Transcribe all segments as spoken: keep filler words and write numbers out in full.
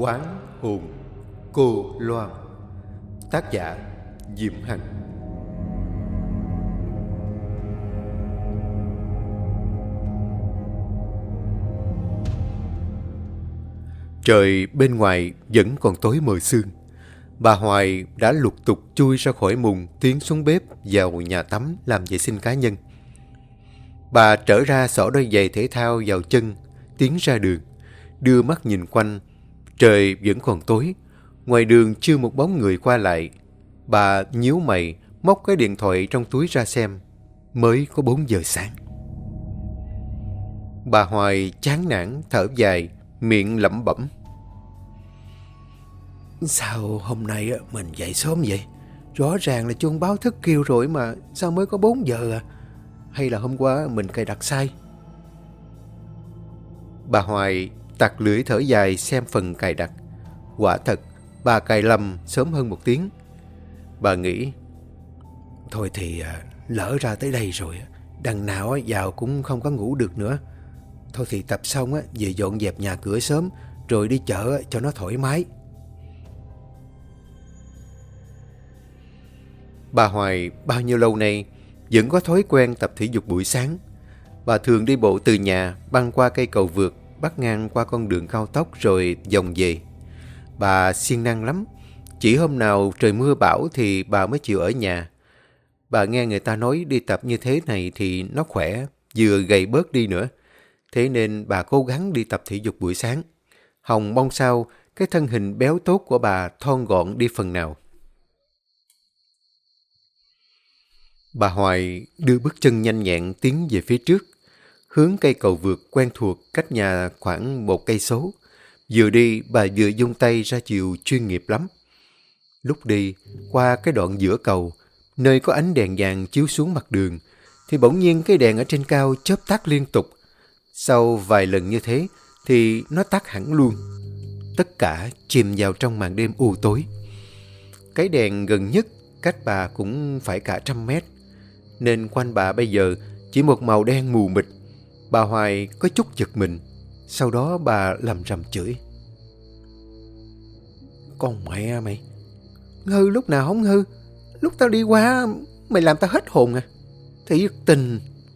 Quán hồn cô Loan. Tác giả Diệm Hằng. Trời bên ngoài vẫn còn tối mờ sương. Bà Hoài đã lục tục chui ra khỏi mùng, tiến xuống bếp vào nhà tắm làm vệ sinh cá nhân. Bà trở ra xỏ đôi giày thể thao vào chân, tiến ra đường, đưa mắt nhìn quanh. Trời vẫn còn tối, ngoài đường chưa một bóng người qua lại. Bà nhíu mày, móc cái điện thoại trong túi ra xem. Mới có bốn giờ sáng. Bà Hoài chán nản thở dài, miệng lẩm bẩm: Sao hôm nay mình dậy sớm vậy? Rõ ràng là chuông báo thức kêu rồi mà sao mới có bốn giờ à? Hay là hôm qua mình cài đặt sai? Bà Hoài tặc lưỡi thở dài xem phần cài đặt. Quả thật, bà cài lầm sớm hơn một tiếng. Bà nghĩ: Thôi thì lỡ ra tới đây rồi, đằng nào vào cũng không có ngủ được nữa. Thôi thì tập xong về dọn dẹp nhà cửa sớm, rồi đi chợ cho nó thoải mái. Bà Hoài bao nhiêu lâu nay vẫn có thói quen tập thể dục buổi sáng. Bà thường đi bộ từ nhà băng qua cây cầu vượt, bắt ngang qua con đường cao tốc rồi vòng về. Bà siêng năng lắm. Chỉ hôm nào trời mưa bão thì bà mới chịu ở nhà. Bà nghe người ta nói đi tập như thế này thì nó khỏe, vừa gầy bớt đi nữa. Thế nên bà cố gắng đi tập thể dục buổi sáng. Hòng mong sao cái thân hình béo tốt của bà thon gọn đi phần nào. Bà Hoài đưa bước chân nhanh nhẹn tiến về phía trước, hướng cây cầu vượt quen thuộc cách nhà khoảng một cây số. Vừa đi bà vừa vung tay ra chiều chuyên nghiệp lắm. Lúc đi qua cái đoạn giữa cầu, nơi có ánh đèn vàng chiếu xuống mặt đường, thì bỗng nhiên cái đèn ở trên cao chớp tắt liên tục. Sau vài lần như thế thì nó tắt hẳn luôn. Tất cả chìm vào trong màn đêm u tối. Cái đèn gần nhất cách bà cũng phải cả trăm mét, nên quanh bà bây giờ chỉ một màu đen mù mịt. Bà Hoài có chút giật mình. Sau đó bà lầm rầm chửi: Con mẹ mày, hư lúc nào không hư? Lúc tao đi qua mày làm tao hết hồn à? Thiệt tình.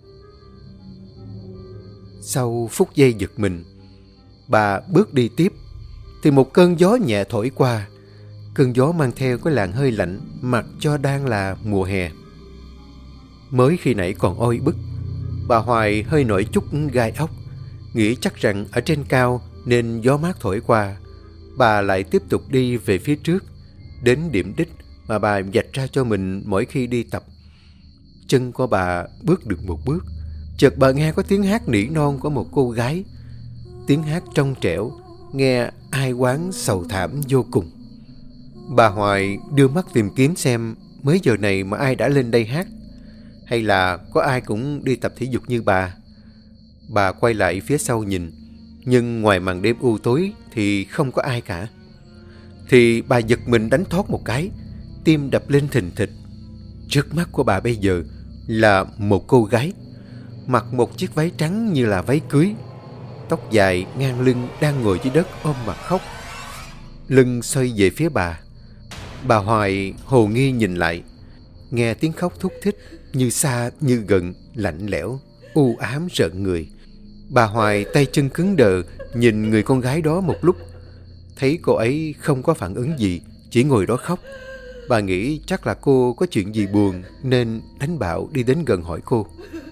Sau phút giây giật mình, bà bước đi tiếp thì một cơn gió nhẹ thổi qua. Cơn gió mang theo cái làn hơi lạnh, mặc cho đang là mùa hè. Mới khi nãy còn oi bức, bà Hoài hơi nổi chút gai ốc, nghĩ chắc rằng ở trên cao nên gió mát thổi qua. Bà lại tiếp tục đi về phía trước, đến điểm đích mà bà vạch ra cho mình mỗi khi đi tập. Chân của bà bước được một bước, chợt bà nghe có tiếng hát nỉ non của một cô gái. Tiếng hát trong trẻo, nghe ai oán sầu thảm vô cùng. Bà Hoài đưa mắt tìm kiếm xem mấy giờ này mà ai đã lên đây hát, hay là có ai cũng đi tập thể dục như bà. Bà quay lại phía sau nhìn, nhưng ngoài màn đêm u tối thì không có ai cả. Thì bà giật mình đánh thót một cái, tim đập lên thình thịch. Trước mắt của bà bây giờ là một cô gái, mặc một chiếc váy trắng như là váy cưới, tóc dài ngang lưng, đang ngồi dưới đất ôm mặt khóc. Lưng xoay về phía bà. Bà Hoài hồ nghi nhìn lại, nghe tiếng khóc thúc thích, như xa như gần, lạnh lẽo, u ám rợn người. Bà Hoài tay chân cứng đờ nhìn người con gái đó một lúc. Thấy cô ấy không có phản ứng gì, chỉ ngồi đó khóc. Bà nghĩ chắc là cô có chuyện gì buồn, nên đánh bạo đi đến gần hỏi cô: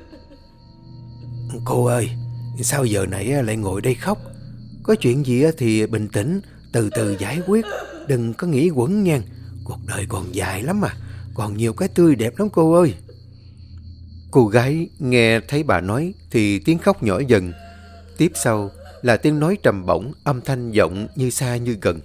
Cô ơi, sao giờ này lại ngồi đây khóc? Có chuyện gì thì bình tĩnh, từ từ giải quyết, đừng có nghĩ quẩn nha. Cuộc đời còn dài lắm mà, còn nhiều cái tươi đẹp lắm cô ơi. Cô gái nghe thấy bà nói thì tiếng khóc nhỏ dần. Tiếp sau là tiếng nói trầm bổng, âm thanh vọng như xa như gần: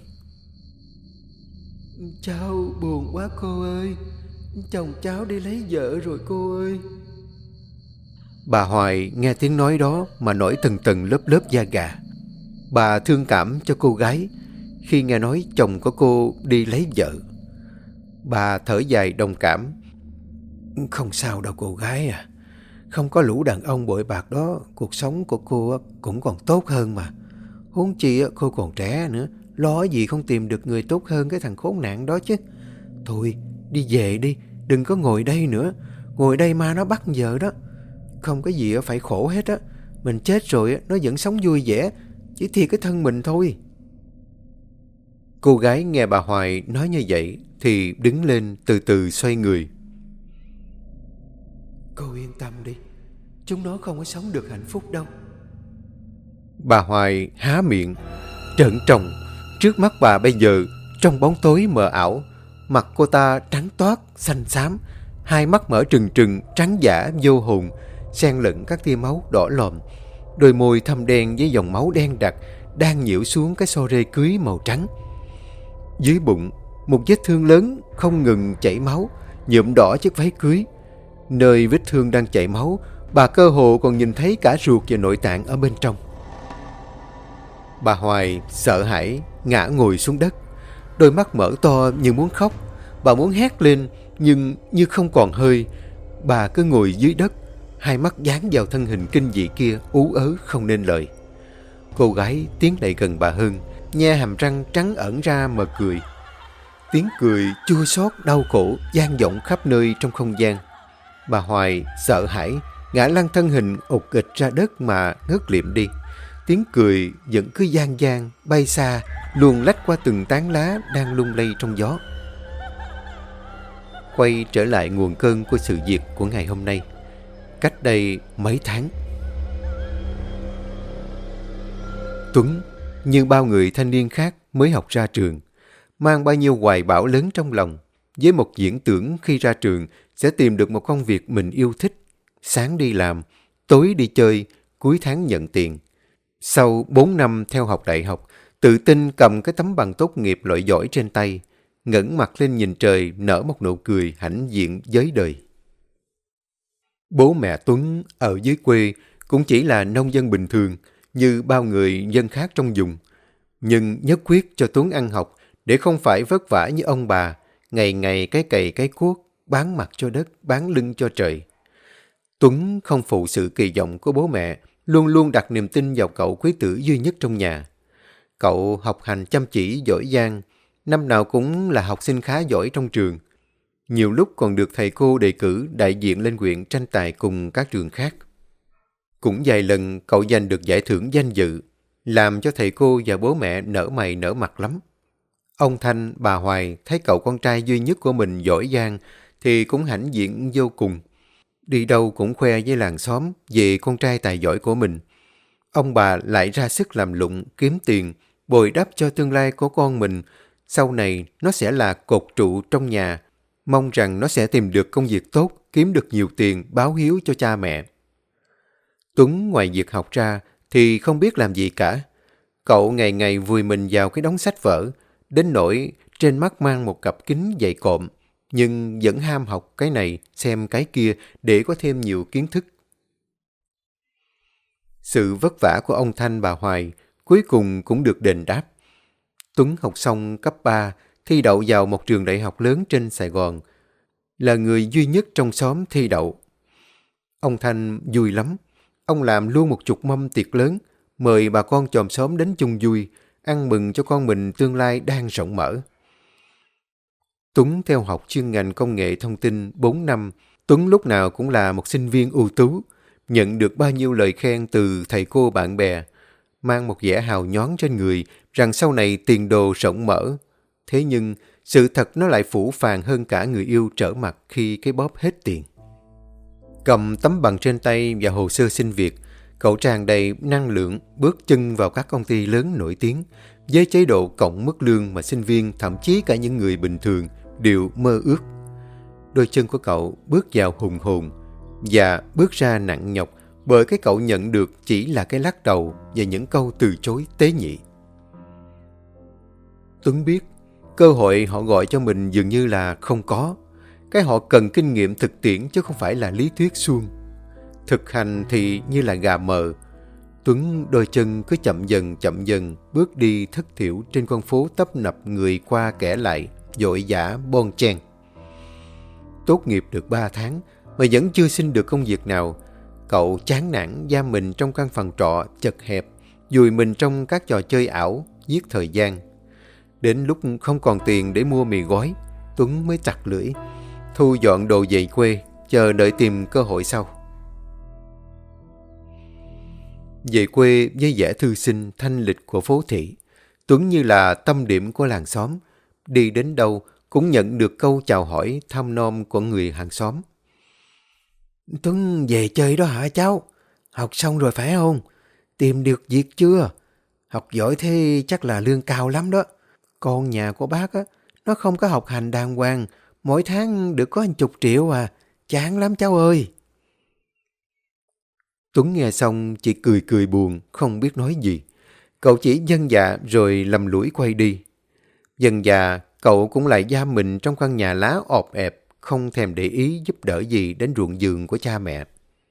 Cháu buồn quá cô ơi, chồng cháu đi lấy vợ rồi cô ơi. Bà Hoài nghe tiếng nói đó mà nổi từng tầng lớp lớp da gà. Bà thương cảm cho cô gái khi nghe nói chồng của cô đi lấy vợ. Bà thở dài đồng cảm: Không sao đâu cô gái à, không có lũ đàn ông bội bạc đó, cuộc sống của cô cũng còn tốt hơn mà. Huống chi cô còn trẻ nữa, lo gì không tìm được người tốt hơn cái thằng khốn nạn đó chứ. Thôi, đi về đi, đừng có ngồi đây nữa. Ngồi đây ma nó bắt giờ đó. Không có gì phải khổ hết á. Mình chết rồi nó vẫn sống vui vẻ, chỉ thiệt cái thân mình thôi. Cô gái nghe bà Hoài nói như vậy thì đứng lên từ từ xoay người. Cô yên tâm đi, chúng nó không có sống được hạnh phúc đâu. Bà Hoài há miệng, trợn tròng. Trước mắt bà bây giờ, trong bóng tối mờ ảo, mặt cô ta trắng toát, xanh xám, hai mắt mở trừng trừng, trắng dã, vô hồn, xen lẫn các tia máu đỏ lòm. Đôi môi thâm đen với dòng máu đen đặc đang nhiễu xuống cái xô rê cưới màu trắng. Dưới bụng, một vết thương lớn không ngừng chảy máu, nhuộm đỏ chiếc váy cưới. Nơi vết thương đang chảy máu, bà cơ hồ còn nhìn thấy cả ruột và nội tạng ở bên trong. Bà Hoài sợ hãi ngã ngồi xuống đất, đôi mắt mở to như muốn khóc. Bà muốn hét lên nhưng như không còn hơi. Bà cứ ngồi dưới đất, hai mắt dán vào thân hình kinh dị kia, ú ớ không nên lời. Cô gái tiến lại gần bà hơn, nhe hàm răng trắng ẩn ra mà cười. Tiếng cười chua xót đau khổ vang vọng khắp nơi trong không gian. Bà Hoài sợ hãi ngã lăn thân hình ụt ịch ra đất mà ngất liệm đi. Tiếng cười vẫn cứ vang vang bay xa, luồn lách qua từng tán lá đang lung lay trong gió. Quay trở lại nguồn cơn của sự việc của ngày hôm nay. Cách đây mấy tháng, Tuấn như bao người thanh niên khác mới học ra trường, mang bao nhiêu hoài bão lớn trong lòng, với một viễn tưởng khi ra trường sẽ tìm được một công việc mình yêu thích, sáng đi làm, tối đi chơi, cuối tháng nhận tiền. Sau bốn năm theo học đại học, tự tin cầm cái tấm bằng tốt nghiệp loại giỏi trên tay, ngẩng mặt lên nhìn trời, nở một nụ cười hãnh diện với đời. Bố mẹ Tuấn ở dưới quê cũng chỉ là nông dân bình thường như bao người dân khác trong vùng, nhưng nhất quyết cho Tuấn ăn học để không phải vất vả như ông bà, ngày ngày cái cày cái cuốc, bán mặt cho đất, bán lưng cho trời. Tuấn không phụ sự kỳ vọng của bố mẹ, luôn luôn đặt niềm tin vào cậu quý tử duy nhất trong nhà. Cậu học hành chăm chỉ, giỏi giang, năm nào cũng là học sinh khá giỏi trong trường. Nhiều lúc còn được thầy cô đề cử đại diện lên huyện tranh tài cùng các trường khác. Cũng vài lần cậu giành được giải thưởng danh dự, làm cho thầy cô và bố mẹ nở mày nở mặt lắm. Ông Thanh, bà Hoài thấy cậu con trai duy nhất của mình giỏi giang thì cũng hãnh diện vô cùng. Đi đâu cũng khoe với làng xóm về con trai tài giỏi của mình. Ông bà lại ra sức làm lụng, kiếm tiền, bồi đắp cho tương lai của con mình. Sau này nó sẽ là cột trụ trong nhà, mong rằng nó sẽ tìm được công việc tốt, kiếm được nhiều tiền, báo hiếu cho cha mẹ. Tuấn ngoài việc học ra thì không biết làm gì cả. Cậu ngày ngày vùi mình vào cái đống sách vở, đến nỗi trên mắt mang một cặp kính dày cộm, nhưng vẫn ham học cái này, xem cái kia để có thêm nhiều kiến thức. Sự vất vả của ông Thanh bà Hoài cuối cùng cũng được đền đáp. Tuấn học xong cấp ba, thi đậu vào một trường đại học lớn trên Sài Gòn, là người duy nhất trong xóm thi đậu. Ông Thanh vui lắm. Ông làm luôn một chục mâm tiệc lớn, mời bà con chòm xóm đến chung vui, ăn mừng cho con mình tương lai đang rộng mở. Tuấn theo học chuyên ngành công nghệ thông tin bốn năm. Tuấn lúc nào cũng là một sinh viên ưu tú, nhận được bao nhiêu lời khen từ thầy cô bạn bè, mang một vẻ hào nhoáng trên người rằng sau này tiền đồ rộng mở. Thế nhưng sự thật nó lại phũ phàng hơn cả người yêu trở mặt khi cái bóp hết tiền. Cầm tấm bằng trên tay và hồ sơ xin việc, cậu tràn đầy năng lượng bước chân vào các công ty lớn nổi tiếng với chế độ cộng mức lương mà sinh viên, thậm chí cả những người bình thường đều mơ ước. Đôi chân của cậu bước vào hùng hồn và bước ra nặng nhọc bởi cái cậu nhận được chỉ là cái lắc đầu và những câu từ chối tế nhị. Tuấn biết cơ hội họ gọi cho mình dường như là không có. Cái họ cần kinh nghiệm thực tiễn chứ không phải là lý thuyết suông. Thực hành thì như là gà mờ. Tuấn đôi chân cứ chậm dần chậm dần bước đi thất thiểu trên con phố tấp nập người qua kẻ lại, vội vã bon chen. Tốt nghiệp được ba tháng mà vẫn chưa xin được công việc nào. Cậu chán nản giam mình trong căn phòng trọ chật hẹp, vùi mình trong các trò chơi ảo, giết thời gian. Đến lúc không còn tiền để mua mì gói, Tuấn mới chặt lưỡi, thu dọn đồ về quê, chờ đợi tìm cơ hội sau. Về quê với vẻ thư sinh thanh lịch của phố thị, Tuấn như là tâm điểm của làng xóm. Đi đến đâu cũng nhận được câu chào hỏi thăm nom của người hàng xóm. Tuấn về chơi đó hả cháu? Học xong rồi phải không? Tìm được việc chưa? Học giỏi thế chắc là lương cao lắm đó. Con nhà của bác á, nó không có học hành đàng hoàng, mỗi tháng được có một chục triệu à. Chán lắm cháu ơi. Tuấn nghe xong chỉ cười cười buồn, không biết nói gì. Cậu chỉ vâng dạ rồi lầm lũi quay đi. Dần dà, cậu cũng lại giam mình trong căn nhà lá ọp ẹp, không thèm để ý giúp đỡ gì đến ruộng vườn của cha mẹ.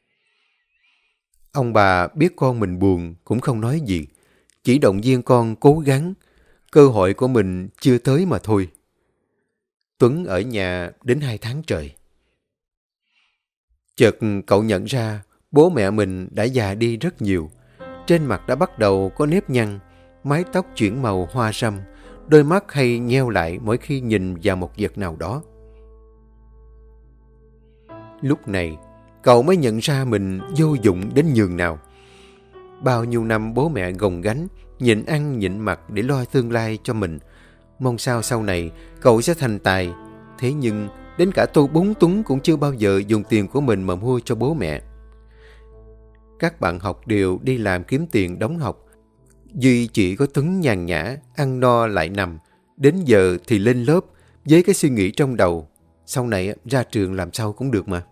Ông bà biết con mình buồn cũng không nói gì, chỉ động viên con cố gắng, cơ hội của mình chưa tới mà thôi. Tuấn ở nhà đến hai tháng trời. Chợt cậu nhận ra bố mẹ mình đã già đi rất nhiều. Trên mặt đã bắt đầu có nếp nhăn, mái tóc chuyển màu hoa râm, đôi mắt hay nheo lại mỗi khi nhìn vào một vật nào đó. Lúc này, cậu mới nhận ra mình vô dụng đến nhường nào. Bao nhiêu năm bố mẹ gồng gánh, nhịn ăn nhịn mặc để lo tương lai cho mình. Mong sao sau này cậu sẽ thành tài. Thế nhưng đến cả tô bún Tuấn cũng chưa bao giờ dùng tiền của mình mà mua cho bố mẹ. Các bạn học đều đi làm kiếm tiền đóng học. Duy chỉ có Tuấn nhàn nhã, ăn no lại nằm. Đến giờ thì lên lớp với cái suy nghĩ trong đầu. Sau này ra trường làm sao cũng được mà.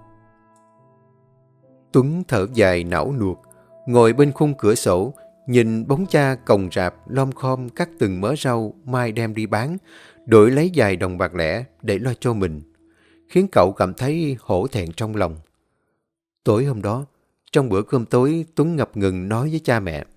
Tuấn thở dài não nuột, ngồi bên khung cửa sổ, nhìn bóng cha còng rạp lom khom cắt từng mớ rau mai đem đi bán, đổi lấy vài đồng bạc lẻ để lo cho mình, khiến cậu cảm thấy hổ thẹn trong lòng. Tối hôm đó, trong bữa cơm tối, Tuấn ngập ngừng nói với cha mẹ.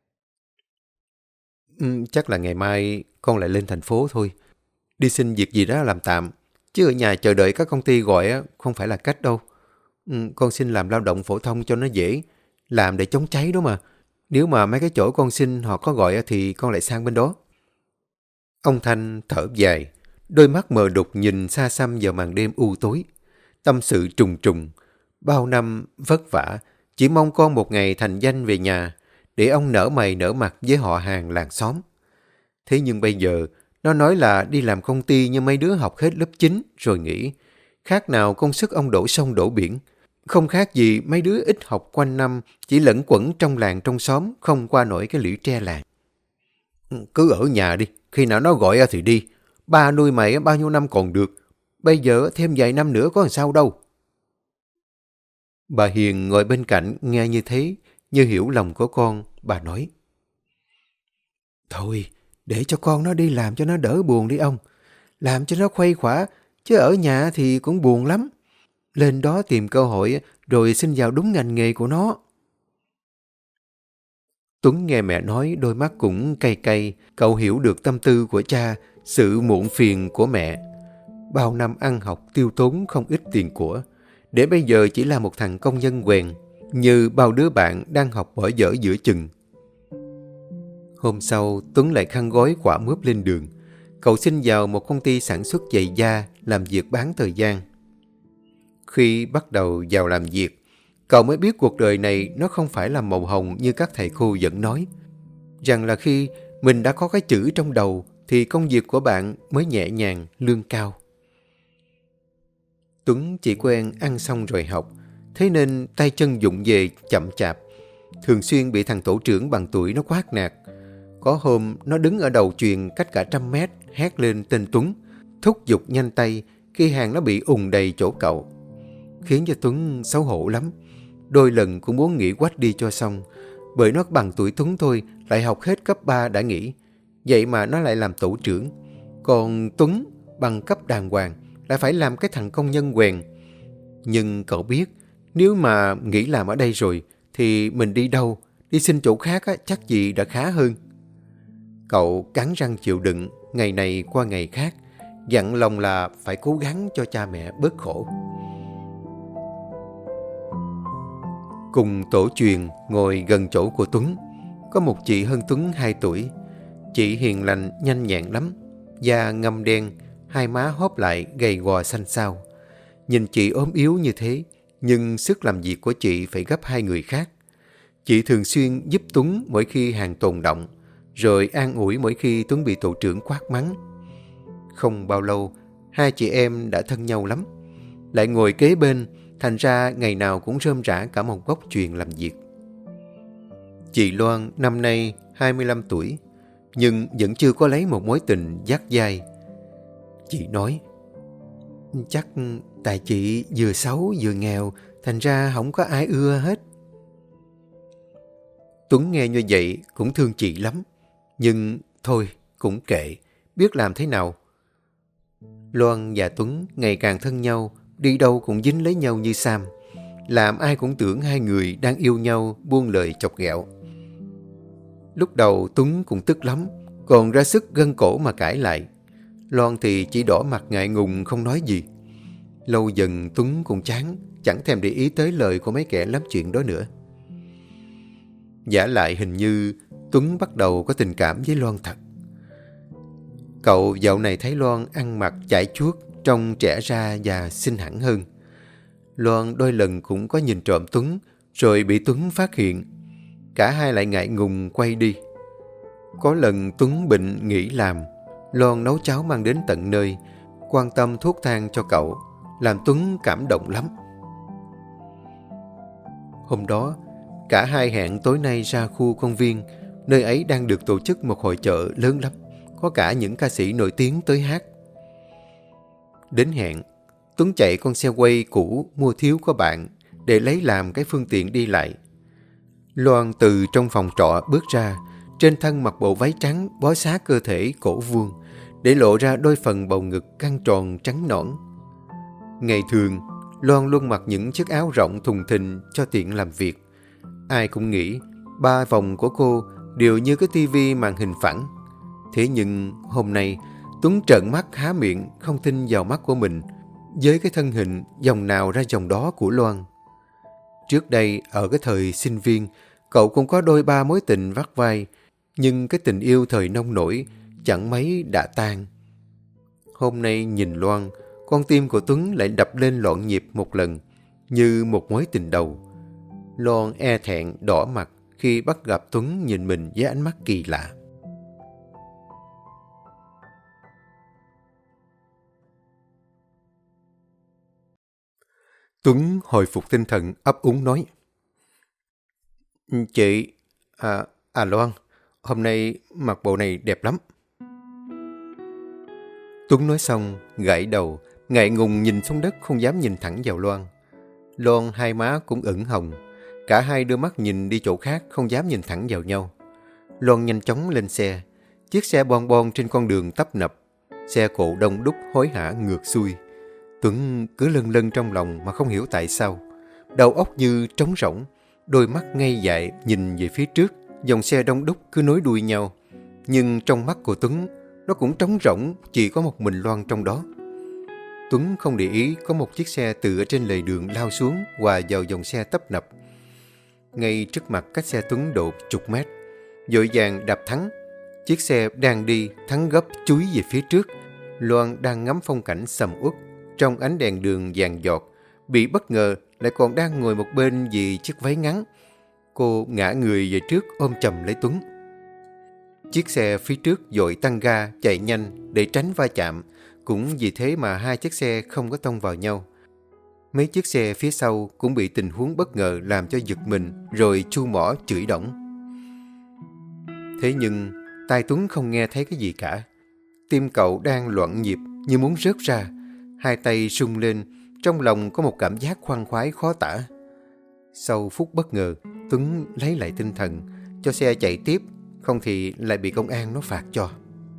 Um, chắc là ngày mai con lại lên thành phố thôi. Đi xin việc gì đó làm tạm. Chứ ở nhà chờ đợi các công ty gọi không phải là cách đâu. Um, con xin làm lao động phổ thông cho nó dễ. Làm để chống cháy đó mà. Nếu mà mấy cái chỗ con xin họ có gọi thì con lại sang bên đó. Ông Thanh thở dài, đôi mắt mờ đục nhìn xa xăm vào màn đêm u tối. Tâm sự trùng trùng. Bao năm vất vả, chỉ mong con một ngày thành danh về nhà, để ông nở mày nở mặt với họ hàng làng xóm. Thế nhưng bây giờ, nó nói là đi làm công ty như mấy đứa học hết lớp chín rồi nghỉ. Khác nào công sức ông đổ sông đổ biển. Không khác gì mấy đứa ít học quanh năm, chỉ lẫn quẩn trong làng trong xóm, không qua nổi cái lũy tre làng. Cứ ở nhà đi, khi nào nó gọi thì đi. Ba nuôi mày bao nhiêu năm còn được. Bây giờ thêm vài năm nữa có làm sao đâu. Bà Hiền ngồi bên cạnh nghe như thế, như hiểu lòng của con, bà nói. Thôi, để cho con nó đi làm cho nó đỡ buồn đi ông. Làm cho nó khuây khỏa, chứ ở nhà thì cũng buồn lắm. Lên đó tìm cơ hội rồi xin vào đúng ngành nghề của nó. Tuấn nghe mẹ nói đôi mắt cũng cay cay, cậu hiểu được tâm tư của cha, sự muộn phiền của mẹ. Bao năm ăn học tiêu tốn không ít tiền của, để bây giờ chỉ là một thằng công nhân quèn, như bao đứa bạn đang học bỏ dở giữa chừng. Hôm sau, Tuấn lại khăn gói quả mướp lên đường. Cậu xin vào một công ty sản xuất giày da, làm việc bán thời gian. Khi bắt đầu vào làm việc, cậu mới biết cuộc đời này nó không phải là màu hồng như các thầy cô vẫn nói. Rằng là khi mình đã có cái chữ trong đầu thì công việc của bạn mới nhẹ nhàng, lương cao. Tuấn chỉ quen ăn xong rồi học, thế nên tay chân vụng về chậm chạp. Thường xuyên bị thằng tổ trưởng bằng tuổi nó quát nạt. Có hôm nó đứng ở đầu chuyền cách cả trăm mét, hét lên tên Tuấn, thúc giục nhanh tay khi hàng nó bị ùn đầy chỗ cậu. Khiến cho Tuấn xấu hổ lắm. Đôi lần cũng muốn nghỉ quách đi cho xong, bởi nó bằng tuổi Tuấn thôi, lại học hết cấp ba đã nghỉ. Vậy mà nó lại làm tổ trưởng. Còn Tuấn bằng cấp đàng hoàng lại phải làm cái thằng công nhân quèn. Nhưng cậu biết, nếu mà nghỉ làm ở đây rồi thì mình đi đâu, đi xin chỗ khác á, chắc gì đã khá hơn. Cậu cắn răng chịu đựng ngày này qua ngày khác, dặn lòng là phải cố gắng cho cha mẹ bớt khổ. Cùng tổ truyền ngồi gần chỗ của Tuấn, có một chị hơn Tuấn hai tuổi. Chị hiền lành, nhanh nhẹn lắm, da ngăm đen, hai má hóp lại, gầy gò xanh xao. Nhìn chị ốm yếu như thế, nhưng sức làm việc của chị phải gấp hai người khác. Chị thường xuyên giúp Tuấn mỗi khi hàng tồn động, rồi an ủi mỗi khi Tuấn bị tổ trưởng quát mắng. Không bao lâu, hai chị em đã thân nhau lắm. Lại ngồi kế bên, thành ra ngày nào cũng rơm rã cả một góc chuyện làm việc. Chị Loan năm nay hai mươi lăm tuổi, nhưng vẫn chưa có lấy một mối tình dắt dai. Chị nói, chắc tại chị vừa xấu vừa nghèo, thành ra không có ai ưa hết. Tuấn nghe như vậy cũng thương chị lắm, nhưng thôi cũng kệ, biết làm thế nào. Loan và Tuấn ngày càng thân nhau, đi đâu cũng dính lấy nhau như Sam, làm ai cũng tưởng hai người đang yêu nhau, buông lời chọc ghẹo. Lúc đầu Tuấn cũng tức lắm, còn ra sức gân cổ mà cãi lại. Loan thì chỉ đỏ mặt ngại ngùng không nói gì. Lâu dần Tuấn cũng chán, chẳng thèm để ý tới lời của mấy kẻ lắm chuyện đó nữa. Vả lại hình như Tuấn bắt đầu có tình cảm với Loan thật. Cậu dạo này thấy Loan ăn mặc chải chuốt, trông trẻ ra và xinh hẳn hơn. Loan đôi lần cũng có nhìn trộm Tuấn, rồi bị Tuấn phát hiện. Cả hai lại ngại ngùng quay đi. Có lần Tuấn bệnh nghỉ làm, Loan nấu cháo mang đến tận nơi, quan tâm thuốc thang cho cậu, làm Tuấn cảm động lắm. Hôm đó, cả hai hẹn tối nay ra khu công viên, nơi ấy đang được tổ chức một hội chợ lớn lắm, có cả những ca sĩ nổi tiếng tới hát. Đến hẹn, Tuấn chạy con xe quay cũ mua thiếu của bạn để lấy làm cái phương tiện đi lại. Loan từ trong phòng trọ bước ra, trên thân mặc bộ váy trắng bó sát cơ thể cổ vuông, để lộ ra đôi phần bầu ngực căng tròn trắng nõn. Ngày thường, Loan luôn mặc những chiếc áo rộng thùng thình cho tiện làm việc. Ai cũng nghĩ ba vòng của cô đều như cái tivi màn hình phẳng. Thế nhưng hôm nay, Tuấn trợn mắt há miệng không tin vào mắt của mình, với cái thân hình dòng nào ra dòng đó của Loan. Trước đây, ở cái thời sinh viên, cậu cũng có đôi ba mối tình vắt vai, nhưng cái tình yêu thời nông nổi chẳng mấy đã tan. Hôm nay nhìn Loan, con tim của Tuấn lại đập lên loạn nhịp một lần, như một mối tình đầu. Loan e thẹn đỏ mặt khi bắt gặp Tuấn nhìn mình với ánh mắt kỳ lạ. Tuấn hồi phục tinh thần ấp úng nói, Chị, à, à Loan, hôm nay mặc bộ này đẹp lắm. Tuấn nói xong, gãi đầu, ngại ngùng nhìn xuống đất không dám nhìn thẳng vào Loan. Loan hai má cũng ửng hồng, cả hai đưa mắt nhìn đi chỗ khác không dám nhìn thẳng vào nhau. Loan nhanh chóng lên xe, chiếc xe bon bon trên con đường tấp nập, xe cộ đông đúc hối hả ngược xuôi. Tuấn cứ lân lân trong lòng mà không hiểu tại sao, đầu óc như trống rỗng, đôi mắt ngây dại nhìn về phía trước, dòng xe đông đúc cứ nối đuôi nhau. Nhưng trong mắt của Tuấn, nó cũng trống rỗng, chỉ có một mình Loan trong đó. Tuấn không để ý có một chiếc xe từ ở trên lề đường lao xuống hòa vào dòng xe tấp nập. Ngay trước mặt cách xe Tuấn độ chục mét, vội vàng đạp thắng. Chiếc xe đang đi, thắng gấp chúi về phía trước. Loan đang ngắm phong cảnh sầm uất trong ánh đèn đường vàng giọt, bị bất ngờ lại còn đang ngồi một bên vì chiếc váy ngắn. Cô ngã người về trước ôm chầm lấy Tuấn. Chiếc xe phía trước vội tăng ga chạy nhanh để tránh va chạm, cũng vì thế mà hai chiếc xe không có tông vào nhau. Mấy chiếc xe phía sau cũng bị tình huống bất ngờ làm cho giật mình rồi chu mỏ chửi đổng. Thế nhưng tai Tuấn không nghe thấy cái gì cả. Tim cậu đang loạn nhịp như muốn rớt ra, hai tay rung lên, trong lòng có một cảm giác khoan khoái khó tả. Sau phút bất ngờ, Tuấn lấy lại tinh thần, cho xe chạy tiếp, không thì lại bị công an nó phạt cho.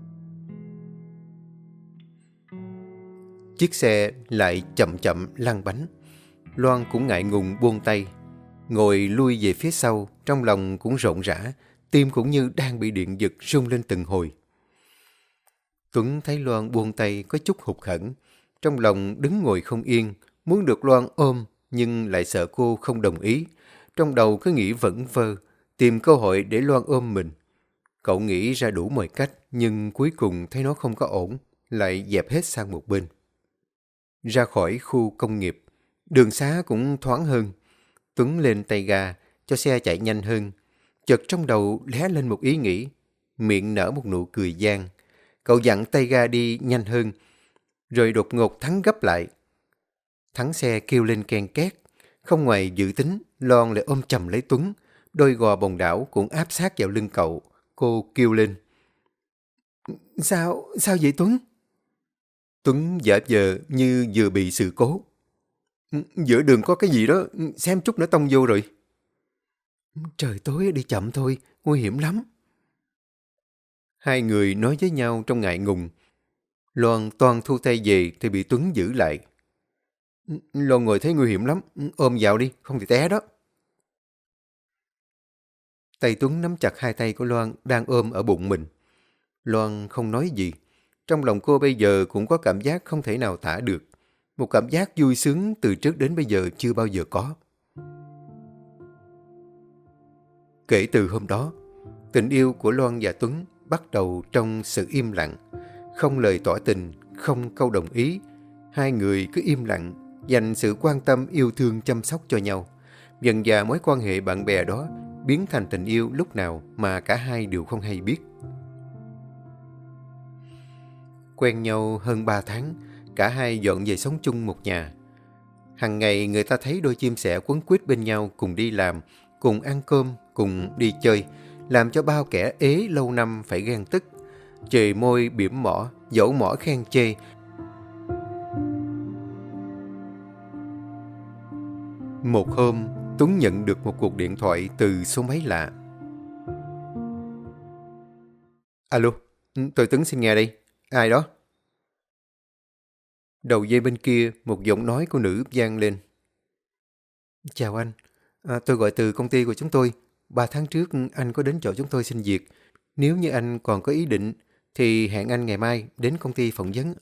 Chiếc xe lại chậm chậm lăn bánh. Loan cũng ngại ngùng buông tay, ngồi lui về phía sau, trong lòng cũng rộn rã, tim cũng như đang bị điện giật rung lên từng hồi. Tuấn thấy Loan buông tay có chút hụt hẫng, trong lòng đứng ngồi không yên, muốn được Loan ôm nhưng lại sợ cô không đồng ý. Trong đầu cứ nghĩ vẩn vơ, tìm cơ hội để Loan ôm mình. Cậu nghĩ ra đủ mọi cách, nhưng cuối cùng thấy nó không có ổn, lại dẹp hết sang một bên. Ra khỏi khu công nghiệp, đường xá cũng thoáng hơn. Tuấn lên tay ga, cho xe chạy nhanh hơn. Chợt trong đầu lóe lên một ý nghĩ, miệng nở một nụ cười gian. Cậu dặn tay ga đi nhanh hơn, rồi đột ngột Thắng gấp lại. Thắng xe kêu lên ken két, không ngoài dự tính, Loan lại ôm chầm lấy Tuấn, đôi gò bồng đảo cũng áp sát vào lưng cậu. Cô kêu lên. Sao, sao vậy Tuấn? Tuấn giả vờ như vừa bị sự cố. Giữa đường có cái gì đó, xem chút nữa tông vô rồi. Trời tối đi chậm thôi, nguy hiểm lắm. Hai người nói với nhau trong ngại ngùng. Loan toan thu tay về thì bị Tuấn giữ lại. Loan ngồi thấy nguy hiểm lắm, ôm vào đi, không thì té đó. Tay Tuấn nắm chặt hai tay của Loan đang ôm ở bụng mình. Loan không nói gì. Trong lòng cô bây giờ cũng có cảm giác không thể nào tả được. Một cảm giác vui sướng từ trước đến bây giờ chưa bao giờ có. Kể từ hôm đó, tình yêu của Loan và Tuấn bắt đầu trong sự im lặng. Không lời tỏ tình, không câu đồng ý. Hai người cứ im lặng, dành sự quan tâm yêu thương chăm sóc cho nhau. Dần dà mối quan hệ bạn bè đó biến thành tình yêu lúc nào mà cả hai đều không hay biết. Quen nhau hơn ba tháng, cả hai dọn về sống chung một nhà. Hằng ngày người ta thấy đôi chim sẻ quấn quýt bên nhau cùng đi làm, cùng ăn cơm, cùng đi chơi, làm cho bao kẻ ế lâu năm phải ghen tức. Chề môi bỉm mỏ, dẫu mỏ khen chê. Một hôm, Tuấn nhận được một cuộc điện thoại từ số máy lạ. Alo, tôi Tuấn xin nghe đây. Ai đó? Đầu dây bên kia, một giọng nói của nữ vang lên. Chào anh, à, tôi gọi từ công ty của chúng tôi. Ba tháng trước anh có đến chỗ chúng tôi xin việc. Nếu như anh còn có ý định, thì hẹn anh ngày mai đến công ty phỏng vấn.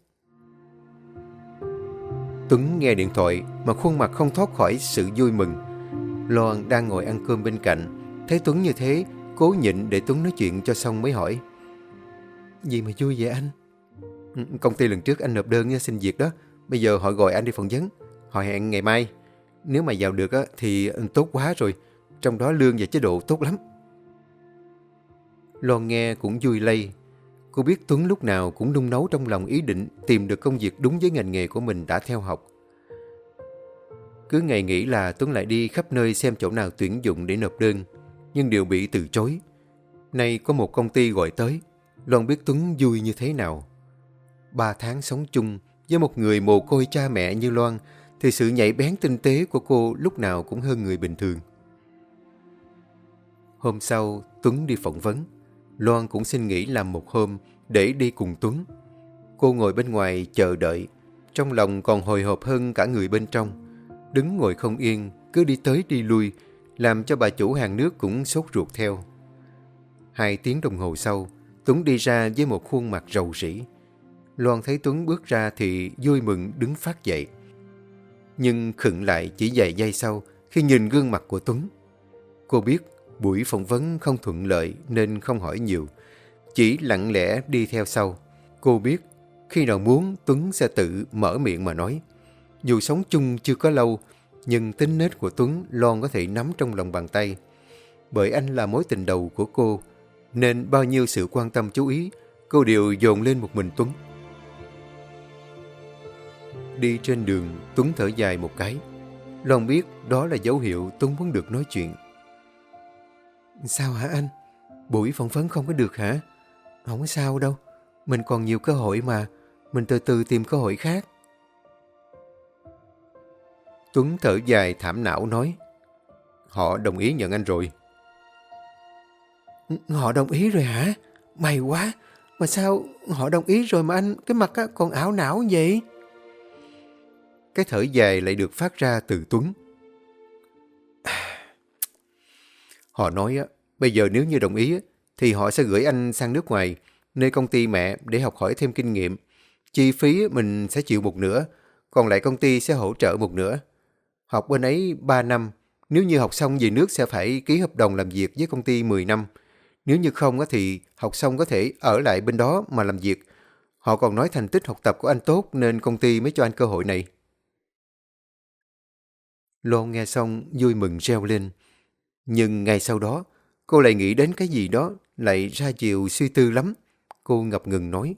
Tuấn nghe điện thoại mà khuôn mặt không thoát khỏi sự vui mừng. Loan đang ngồi ăn cơm bên cạnh, thấy Tuấn như thế, cố nhịn để Tuấn nói chuyện cho xong mới hỏi. Gì mà vui vậy anh? Công ty lần trước anh nộp đơn xin việc đó, bây giờ họ gọi anh đi phỏng vấn. Họ hẹn ngày mai. Nếu mà vào được thì tốt quá rồi, trong đó lương và chế độ tốt lắm. Loan nghe cũng vui lây. Cô biết Tuấn lúc nào cũng nung nấu trong lòng ý định tìm được công việc đúng với ngành nghề của mình đã theo học. Cứ ngày nghỉ là Tuấn lại đi khắp nơi xem chỗ nào tuyển dụng để nộp đơn, nhưng đều bị từ chối. Nay có một công ty gọi tới, Loan biết Tuấn vui như thế nào. Ba tháng sống chung với một người mồ côi cha mẹ như Loan, thì sự nhạy bén tinh tế của cô lúc nào cũng hơn người bình thường. Hôm sau, Tuấn đi phỏng vấn. Loan cũng xin nghỉ làm một hôm để đi cùng Tuấn. Cô ngồi bên ngoài chờ đợi, trong lòng còn hồi hộp hơn cả người bên trong. Đứng ngồi không yên, cứ đi tới đi lui, làm cho bà chủ hàng nước cũng sốt ruột theo. Hai tiếng đồng hồ sau, Tuấn đi ra với một khuôn mặt rầu rĩ. Loan thấy Tuấn bước ra thì vui mừng đứng phát dậy. Nhưng khựng lại chỉ vài giây sau khi nhìn gương mặt của Tuấn. Cô biết buổi phỏng vấn không thuận lợi nên không hỏi nhiều, chỉ lặng lẽ đi theo sau. Cô biết khi nào muốn Tuấn sẽ tự mở miệng mà nói. Dù sống chung chưa có lâu, nhưng tính nết của Tuấn Loan có thể nắm trong lòng bàn tay. Bởi anh là mối tình đầu của cô, nên bao nhiêu sự quan tâm chú ý cô đều dồn lên một mình Tuấn. Đi trên đường, Tuấn thở dài một cái. Loan biết đó là dấu hiệu Tuấn muốn được nói chuyện. Sao hả anh? Buổi phỏng vấn không có được hả? Không có sao đâu, mình còn nhiều cơ hội mà, mình từ từ tìm cơ hội khác. Tuấn thở dài thảm não nói. Họ đồng ý nhận anh rồi. Họ đồng ý rồi hả? May quá, mà sao họ đồng ý rồi mà anh cái mặt còn ảo não vậy? Cái thở dài lại được phát ra từ Tuấn. Họ nói á, bây giờ nếu như đồng ý á, thì họ sẽ gửi anh sang nước ngoài, nơi công ty mẹ để học hỏi thêm kinh nghiệm. Chi phí mình sẽ chịu một nửa, còn lại công ty sẽ hỗ trợ một nửa. Học bên ấy ba năm, nếu như học xong về nước sẽ phải ký hợp đồng làm việc với công ty mười năm. Nếu như không thì học xong có thể ở lại bên đó mà làm việc. Họ còn nói thành tích học tập của anh tốt nên công ty mới cho anh cơ hội này. Loan nghe xong vui mừng reo lên. Nhưng ngay sau đó, cô lại nghĩ đến cái gì đó, lại ra chiều suy tư lắm. Cô ngập ngừng nói.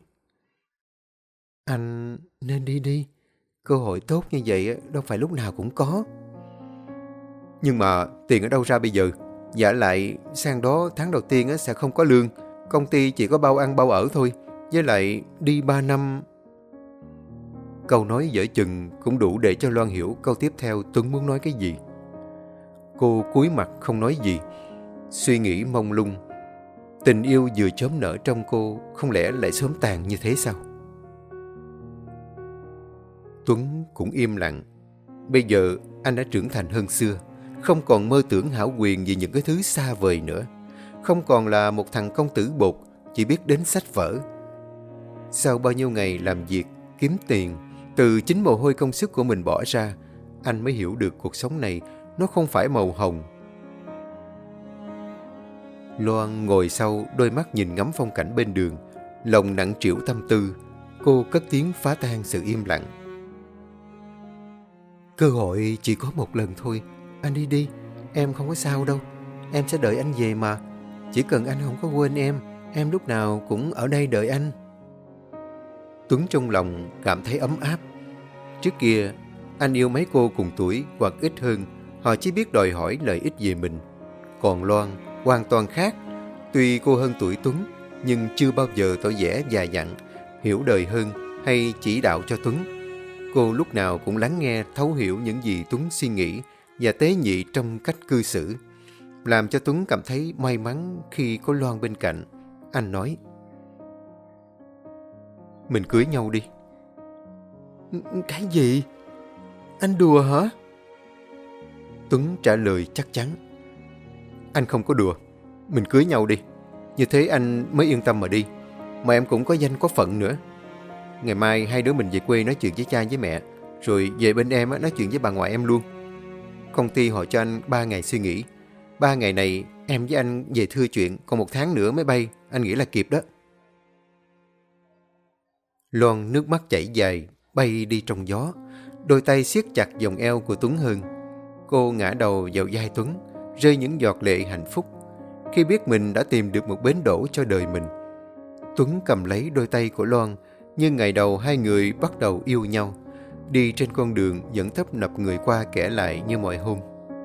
Anh nên đi đi. Cơ hội tốt như vậy đâu phải lúc nào cũng có. Nhưng mà tiền ở đâu ra bây giờ? Giả lại sang đó tháng đầu tiên sẽ không có lương. Công ty chỉ có bao ăn bao ở thôi. Với lại đi ba năm... Câu nói dở chừng cũng đủ để cho Loan hiểu câu tiếp theo Tuấn muốn nói cái gì. Cô cúi mặt không nói gì, suy nghĩ mông lung. Tình yêu vừa chớm nở trong cô, không lẽ lại sớm tàn như thế sao? Tuấn cũng im lặng. Bây giờ anh đã trưởng thành hơn xưa, không còn mơ tưởng hão quyền vì những cái thứ xa vời nữa. Không còn là một thằng công tử bột, chỉ biết đến sách vở. Sau bao nhiêu ngày làm việc, kiếm tiền, từ chính mồ hôi công sức của mình bỏ ra, anh mới hiểu được cuộc sống này nó không phải màu hồng. Loan ngồi sau, đôi mắt nhìn ngắm phong cảnh bên đường, lòng nặng trĩu tâm tư. Cô cất tiếng phá tan sự im lặng. Cơ hội chỉ có một lần thôi. Anh đi đi, em không có sao đâu. Em sẽ đợi anh về mà. Chỉ cần anh không có quên em, em lúc nào cũng ở đây đợi anh. Tuấn trong lòng cảm thấy ấm áp. Trước kia, anh yêu mấy cô cùng tuổi hoặc ít hơn. Họ chỉ biết đòi hỏi lợi ích về mình. Còn Loan hoàn toàn khác. Tuy cô hơn tuổi Tuấn, nhưng chưa bao giờ tỏ vẻ già dặn, hiểu đời hơn hay chỉ đạo cho Tuấn. Cô lúc nào cũng lắng nghe, thấu hiểu những gì Tuấn suy nghĩ và tế nhị trong cách cư xử, làm cho Tuấn cảm thấy may mắn khi có Loan bên cạnh. Anh nói, mình cưới nhau đi. Cái gì? Anh đùa hả? Tuấn trả lời chắc chắn. Anh không có đùa. Mình cưới nhau đi. Như thế anh mới yên tâm mà đi. Mà em cũng có danh có phận nữa. Ngày mai hai đứa mình về quê nói chuyện với cha với mẹ, rồi về bên em nói chuyện với bà ngoại em luôn. Công ty họ cho anh ba ngày suy nghĩ. Ba ngày này em với anh về thưa chuyện, còn một tháng nữa mới bay. Anh nghĩ là kịp đó. Loan nước mắt chảy dài, bay đi trong gió. Đôi tay siết chặt vòng eo của Tuấn hơn. Cô ngã đầu vào vai Tuấn, rơi những giọt lệ hạnh phúc khi biết mình đã tìm được một bến đỗ cho đời mình. Tuấn cầm lấy đôi tay của Loan như ngày đầu hai người bắt đầu yêu nhau, đi trên con đường vẫn tấp nập người qua kẻ lại như mọi hôm.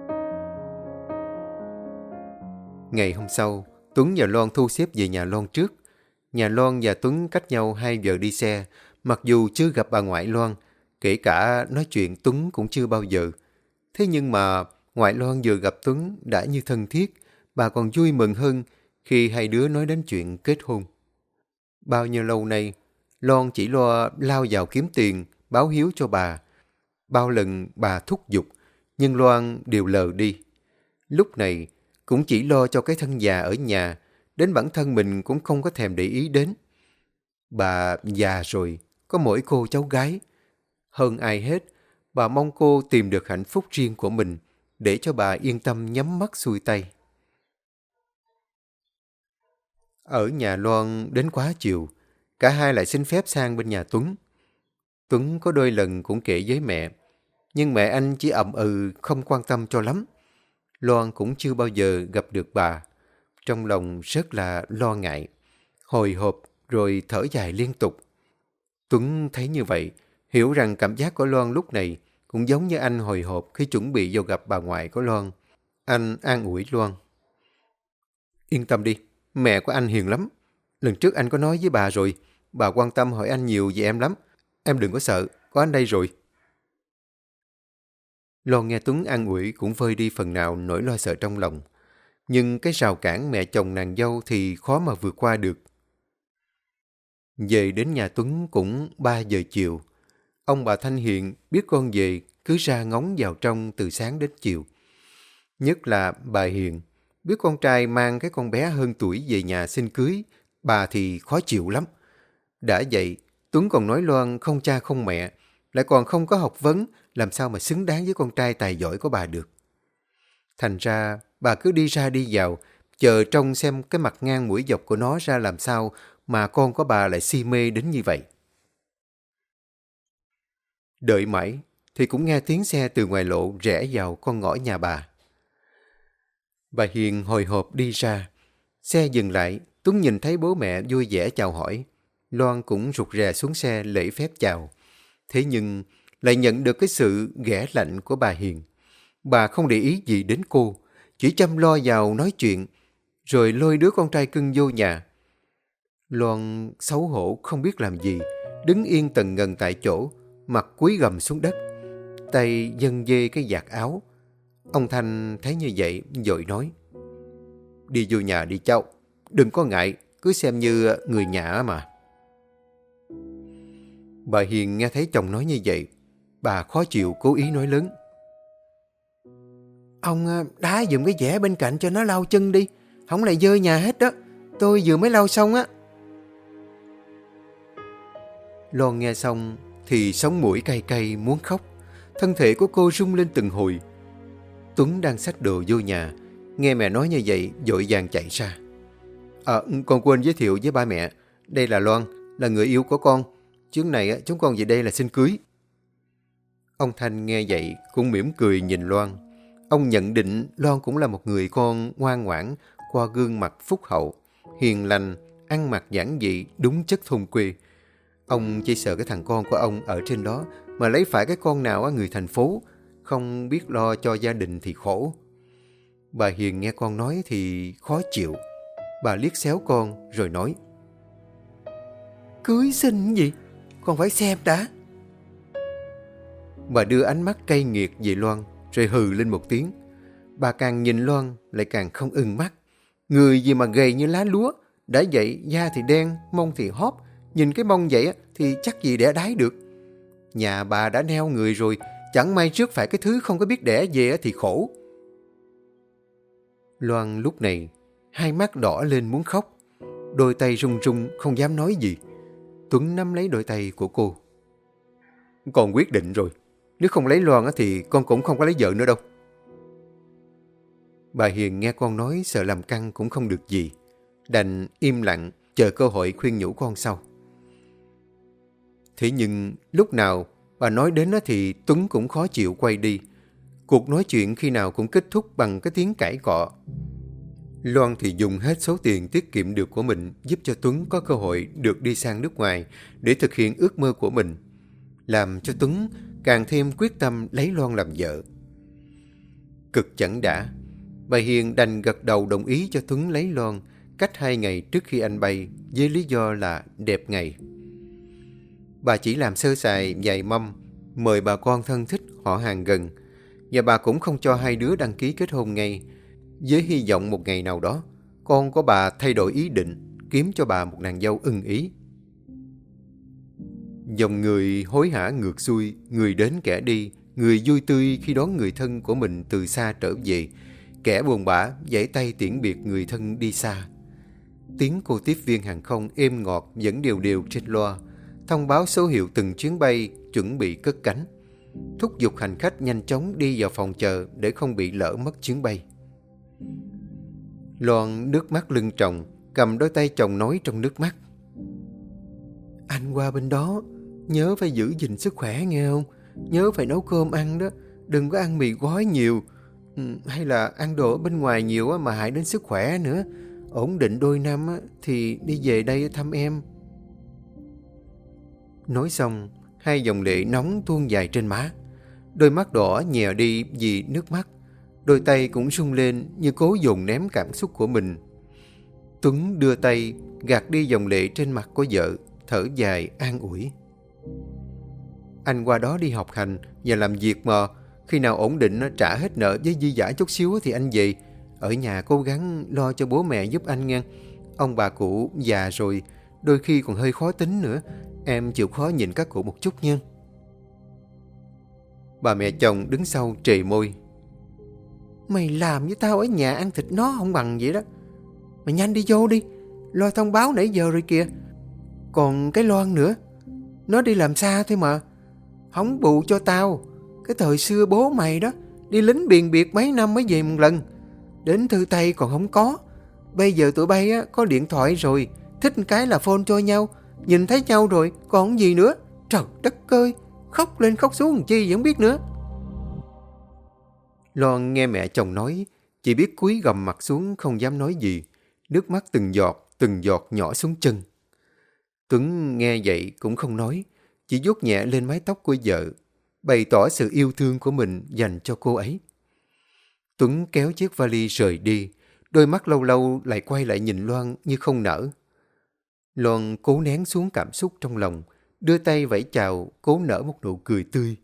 Ngày hôm sau, Tuấn và Loan thu xếp về nhà Loan trước. Nhà Loan và Tuấn cách nhau hai giờ đi xe, mặc dù chưa gặp bà ngoại Loan, kể cả nói chuyện Tuấn cũng chưa bao giờ. Thế nhưng mà ngoại Loan vừa gặp Tuấn đã như thân thiết, bà còn vui mừng hơn khi hai đứa nói đến chuyện kết hôn. Bao nhiêu lâu nay, Loan chỉ lo lao vào kiếm tiền, báo hiếu cho bà. Bao lần bà thúc giục, nhưng Loan đều lờ đi. Lúc này, cũng chỉ lo cho cái thân già ở nhà, đến bản thân mình cũng không có thèm để ý đến. Bà già rồi, có mỗi cô cháu gái. Hơn ai hết, bà mong cô tìm được hạnh phúc riêng của mình, để cho bà yên tâm nhắm mắt xuôi tay. Ở nhà Loan đến quá chiều, cả hai lại xin phép sang bên nhà Tuấn. Tuấn có đôi lần cũng kể với mẹ, nhưng mẹ anh chỉ ậm ừ không quan tâm cho lắm. Loan cũng chưa bao giờ gặp được bà. Trong lòng rất là lo ngại, hồi hộp rồi thở dài liên tục. Tuấn thấy như vậy, hiểu rằng cảm giác của Loan lúc này cũng giống như anh hồi hộp khi chuẩn bị vào gặp bà ngoại của Loan. Anh an ủi Loan. Yên tâm đi, mẹ của anh hiền lắm. Lần trước anh có nói với bà rồi, bà quan tâm hỏi anh nhiều về em lắm. Em đừng có sợ, có anh đây rồi. Loan nghe Tuấn an ủi cũng vơi đi phần nào nỗi lo sợ trong lòng. Nhưng cái rào cản mẹ chồng nàng dâu thì khó mà vượt qua được. Về đến nhà Tuấn cũng ba giờ chiều. Ông bà Thanh Hiền biết con về cứ ra ngóng vào trong từ sáng đến chiều. Nhất là bà Hiền, biết con trai mang cái con bé hơn tuổi về nhà xin cưới, bà thì khó chịu lắm. Đã vậy, Tuấn còn nói Loan không cha không mẹ, lại còn không có học vấn, làm sao mà xứng đáng với con trai tài giỏi của bà được. Thành ra, bà cứ đi ra đi vào, chờ trông xem cái mặt ngang mũi dọc của nó ra làm sao mà con của bà lại si mê đến như vậy. Đợi mãi thì cũng nghe tiếng xe từ ngoài lộ rẽ vào con ngõ nhà bà. Bà Hiền hồi hộp đi ra. Xe dừng lại, Tuấn nhìn thấy bố mẹ vui vẻ chào hỏi. Loan cũng rụt rè xuống xe lễ phép chào. Thế nhưng lại nhận được cái sự ghẻ lạnh của bà Hiền. Bà không để ý gì đến cô, chỉ chăm lo vào nói chuyện, rồi lôi đứa con trai cưng vô nhà. Loan xấu hổ không biết làm gì, đứng yên tần ngần tại chỗ, mặt cúi gằm xuống đất, tay dâng dê cái vạt áo. Ông Thanh thấy như vậy, vội nói: Đi vô nhà đi cháu, đừng có ngại, cứ xem như người nhà mà. Bà Hiền nghe thấy chồng nói như vậy, bà khó chịu cố ý nói lớn: Ông đá giùm cái dẻ bên cạnh cho nó lau chân đi, không lại dơ nhà hết đó, tôi vừa mới lau xong á. Loan nghe xong thì sống mũi cay cay muốn khóc, thân thể của cô rung lên từng hồi. Tuấn đang xách đồ vô nhà, nghe mẹ nói như vậy vội vàng chạy ra. À, con quên giới thiệu với ba mẹ, đây là Loan, là người yêu của con. Chuyến này chúng con về đây là xin cưới. Ông Thanh nghe vậy cũng mỉm cười nhìn Loan. Ông nhận định Loan cũng là một người con ngoan ngoãn qua gương mặt phúc hậu, hiền lành, ăn mặc giản dị, đúng chất thôn quê. Ông chỉ sợ cái thằng con của ông ở trên đó mà lấy phải cái con nào ở người thành phố, không biết lo cho gia đình thì khổ. Bà Hiền nghe con nói thì khó chịu. Bà liếc xéo con rồi nói: Cưới xin gì? Con phải xem đã. Bà đưa ánh mắt cay nghiệt về Loan rồi hừ lên một tiếng. Bà càng nhìn Loan lại càng không ưng mắt. Người gì mà gầy như lá lúa, đã vậy da thì đen, mông thì hóp. Nhìn cái mông vậy thì chắc gì đẻ đái được. Nhà bà đã neo người rồi, chẳng may trước phải cái thứ không có biết đẻ về thì khổ. Loan lúc này hai mắt đỏ lên muốn khóc, đôi tay run run không dám nói gì. Tuấn nắm lấy đôi tay của cô. Con quyết định rồi, nếu không lấy Loan thì con cũng không có lấy vợ nữa đâu. Bà Hiền nghe con nói sợ làm căng cũng không được gì, đành im lặng chờ cơ hội khuyên nhủ con sau. Thế nhưng lúc nào bà nói đến thì Tuấn cũng khó chịu quay đi. Cuộc nói chuyện khi nào cũng kết thúc bằng cái tiếng cãi cọ. Loan thì dùng hết số tiền tiết kiệm được của mình giúp cho Tuấn có cơ hội được đi sang nước ngoài để thực hiện ước mơ của mình, làm cho Tuấn càng thêm quyết tâm lấy Loan làm vợ. Cực chẳng đã, bà Hiền đành gật đầu đồng ý cho Tuấn lấy Loan cách hai ngày trước khi anh bay, với lý do là đẹp ngày. Bà chỉ làm sơ sài vài mâm, mời bà con thân thích họ hàng gần, và bà cũng không cho hai đứa đăng ký kết hôn ngay, với hy vọng một ngày nào đó con của bà thay đổi ý định, kiếm cho bà một nàng dâu ưng ý. Dòng người hối hả ngược xuôi, người đến kẻ đi, người vui tươi khi đón người thân của mình từ xa trở về, kẻ buồn bã giãy tay tiễn biệt người thân đi xa. Tiếng cô tiếp viên hàng không êm ngọt vẫn đều đều trên loa, thông báo số hiệu từng chuyến bay chuẩn bị cất cánh, thúc giục hành khách nhanh chóng đi vào phòng chờ để không bị lỡ mất chuyến bay. Loan nước mắt lưng tròng, cầm đôi tay chồng nói trong nước mắt: Anh qua bên đó, nhớ phải giữ gìn sức khỏe nghe không? Nhớ phải nấu cơm ăn đó, đừng có ăn mì gói nhiều, ừ, hay là ăn đồ ở bên ngoài nhiều mà hại đến sức khỏe nữa. Ổn định đôi năm thì đi về đây thăm em. Nói xong, hai dòng lệ nóng tuôn dài trên má. Đôi mắt đỏ nhèo đi vì nước mắt. Đôi tay cũng rung lên như cố dồn ném cảm xúc của mình. Tuấn đưa tay gạt đi dòng lệ trên mặt của vợ, thở dài an ủi: Anh qua đó đi học hành và làm việc mà, khi nào ổn định trả hết nợ với dư dả chút xíu thì anh về. Ở nhà cố gắng lo cho bố mẹ giúp anh nghe. Ông bà cụ già rồi, đôi khi còn hơi khó tính nữa. Em chịu khó nhìn các cụ một chút nha. Bà mẹ chồng đứng sau trề môi: Mày làm với tao ở nhà ăn thịt nó không bằng vậy đó. Mày nhanh đi vô đi, lo thông báo nãy giờ rồi kìa. Còn cái Loan nữa, nó đi làm xa thôi mà, không bù cho tao. Cái thời xưa bố mày đó, đi lính biền biệt mấy năm mới về một lần, đến thư tay còn không có. Bây giờ tụi bay á, có điện thoại rồi, thích cái là phone cho nhau, nhìn thấy nhau rồi, còn gì nữa. Trời đất ơi, khóc lên khóc xuống chi vẫn biết nữa. Loan nghe mẹ chồng nói, chỉ biết cúi gằm mặt xuống không dám nói gì. Nước mắt từng giọt, từng giọt nhỏ xuống chân. Tuấn nghe vậy cũng không nói, chỉ vuốt nhẹ lên mái tóc của vợ, bày tỏ sự yêu thương của mình dành cho cô ấy. Tuấn kéo chiếc vali rời đi, đôi mắt lâu lâu lại quay lại nhìn Loan như không nỡ. Loan cố nén xuống cảm xúc trong lòng, đưa tay vẫy chào, cố nở một nụ cười tươi.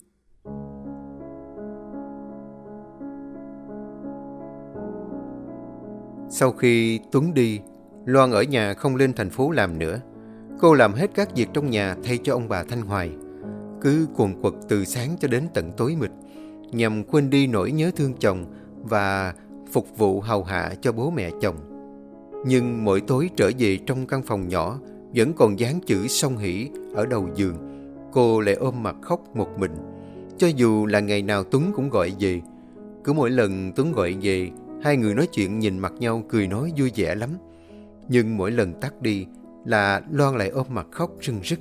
Sau khi Tuấn đi, Loan ở nhà không lên thành phố làm nữa. Cô làm hết các việc trong nhà thay cho ông bà Thanh Hoài, cứ quần quật từ sáng cho đến tận tối mịt, nhằm quên đi nỗi nhớ thương chồng và phục vụ hầu hạ cho bố mẹ chồng. Nhưng mỗi tối trở về trong căn phòng nhỏ, vẫn còn dán chữ song hỷ ở đầu giường, cô lại ôm mặt khóc một mình. Cho dù là ngày nào Tuấn cũng gọi về, cứ mỗi lần Tuấn gọi về, hai người nói chuyện nhìn mặt nhau cười nói vui vẻ lắm. Nhưng mỗi lần tắt đi là Loan lại ôm mặt khóc rưng rức.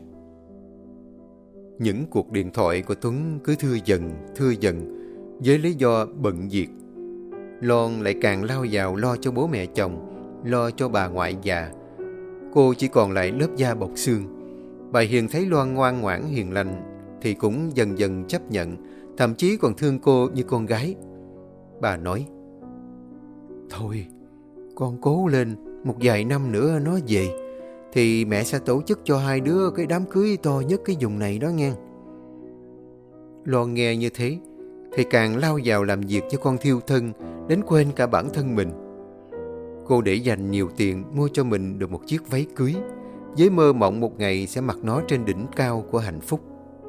Những cuộc điện thoại của Tuấn cứ thưa dần, thưa dần, với lý do bận việc. Loan lại càng lao vào lo cho bố mẹ chồng, lo cho bà ngoại già. Cô chỉ còn lại lớp da bọc xương. Bà Hiền thấy Loan ngoan ngoãn hiền lành thì cũng dần dần chấp nhận, thậm chí còn thương cô như con gái. Bà nói, thôi, con cố lên, một vài năm nữa nó về, thì mẹ sẽ tổ chức cho hai đứa cái đám cưới to nhất cái vùng này đó nghe. Loan nghe như thế, thì càng lao vào làm việc cho con thiêu thân, đến quên cả bản thân mình. Cô để dành nhiều tiền mua cho mình được một chiếc váy cưới, với mơ mộng một ngày sẽ mặc nó trên đỉnh cao của hạnh phúc.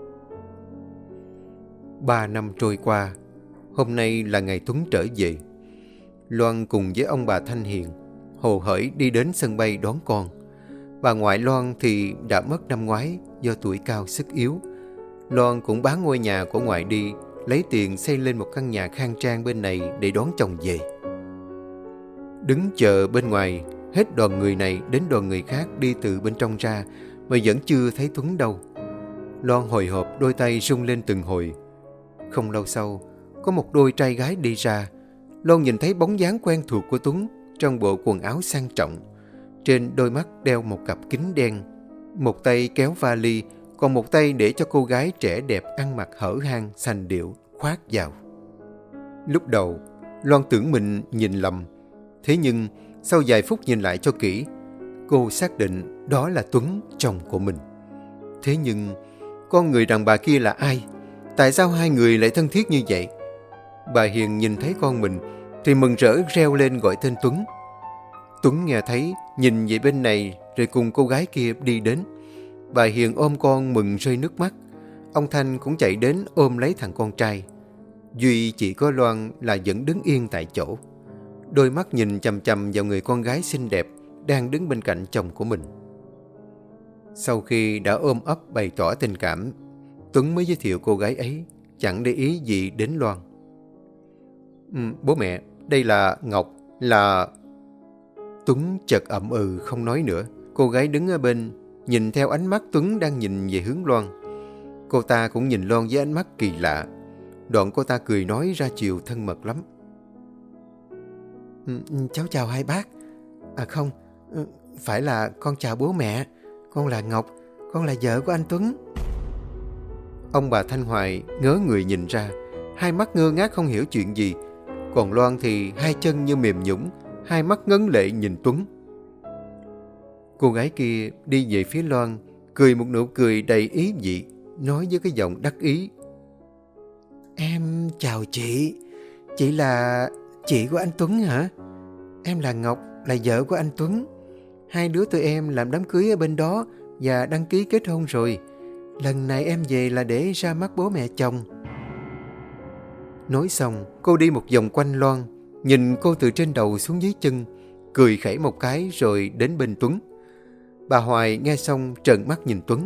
Ba năm trôi qua, hôm nay là ngày Tuấn trở về. Loan cùng với ông bà Thanh Hiền hồ hởi đi đến sân bay đón con. Bà ngoại Loan thì đã mất năm ngoái do tuổi cao sức yếu. Loan cũng bán ngôi nhà của ngoại đi, lấy tiền xây lên một căn nhà khang trang bên này để đón chồng về. Đứng chờ bên ngoài, hết đoàn người này đến đoàn người khác đi từ bên trong ra, mà vẫn chưa thấy Tuấn đâu. Loan hồi hộp, đôi tay rung lên từng hồi. Không lâu sau, có một đôi trai gái đi ra. Loan nhìn thấy bóng dáng quen thuộc của Tuấn trong bộ quần áo sang trọng. Trên đôi mắt đeo một cặp kính đen, một tay kéo vali, còn một tay để cho cô gái trẻ đẹp ăn mặc hở hang, sành điệu khoác vào. Lúc đầu, Loan tưởng mình nhìn lầm. Thế nhưng, sau vài phút nhìn lại cho kỹ, cô xác định đó là Tuấn, chồng của mình. Thế nhưng, con người đàn bà kia là ai? Tại sao hai người lại thân thiết như vậy? Bà Hiền nhìn thấy con mình, thì mừng rỡ reo lên gọi tên Tuấn. Tuấn nghe thấy, nhìn về bên này, rồi cùng cô gái kia đi đến. Bà Hiền ôm con mừng rơi nước mắt. Ông Thanh cũng chạy đến ôm lấy thằng con trai. Duy chỉ có Loan là vẫn đứng yên tại chỗ, đôi mắt nhìn chằm chằm vào người con gái xinh đẹp đang đứng bên cạnh chồng của mình. Sau khi đã ôm ấp bày tỏ tình cảm, Tuấn mới giới thiệu cô gái ấy, chẳng để ý gì đến Loan. Ừ, bố mẹ, đây là Ngọc, là... Tuấn chợt ậm ừ không nói nữa. Cô gái đứng ở bên, nhìn theo ánh mắt Tuấn đang nhìn về hướng Loan. Cô ta cũng nhìn Loan với ánh mắt kỳ lạ. Đoạn cô ta cười nói ra chiều thân mật lắm. Ừ, cháu chào hai bác. À không, phải là con chào bố mẹ. Con là Ngọc, con là vợ của anh Tuấn. Ông bà Thanh Hoài ngớ người nhìn ra, hai mắt ngơ ngác không hiểu chuyện gì. Còn Loan thì hai chân như mềm nhũn, hai mắt ngấn lệ nhìn Tuấn. Cô gái kia đi về phía Loan, cười một nụ cười đầy ý vị, nói với cái giọng đắc ý. Em chào chị, chị là chị của anh Tuấn hả? Em là Ngọc, là vợ của anh Tuấn. Hai đứa tụi em làm đám cưới ở bên đó và đăng ký kết hôn rồi. Lần này em về là để ra mắt bố mẹ chồng. Nói xong, cô đi một vòng quanh Loan, nhìn cô từ trên đầu xuống dưới chân, cười khẩy một cái rồi đến bên Tuấn. Bà Hoài nghe xong trợn mắt nhìn Tuấn.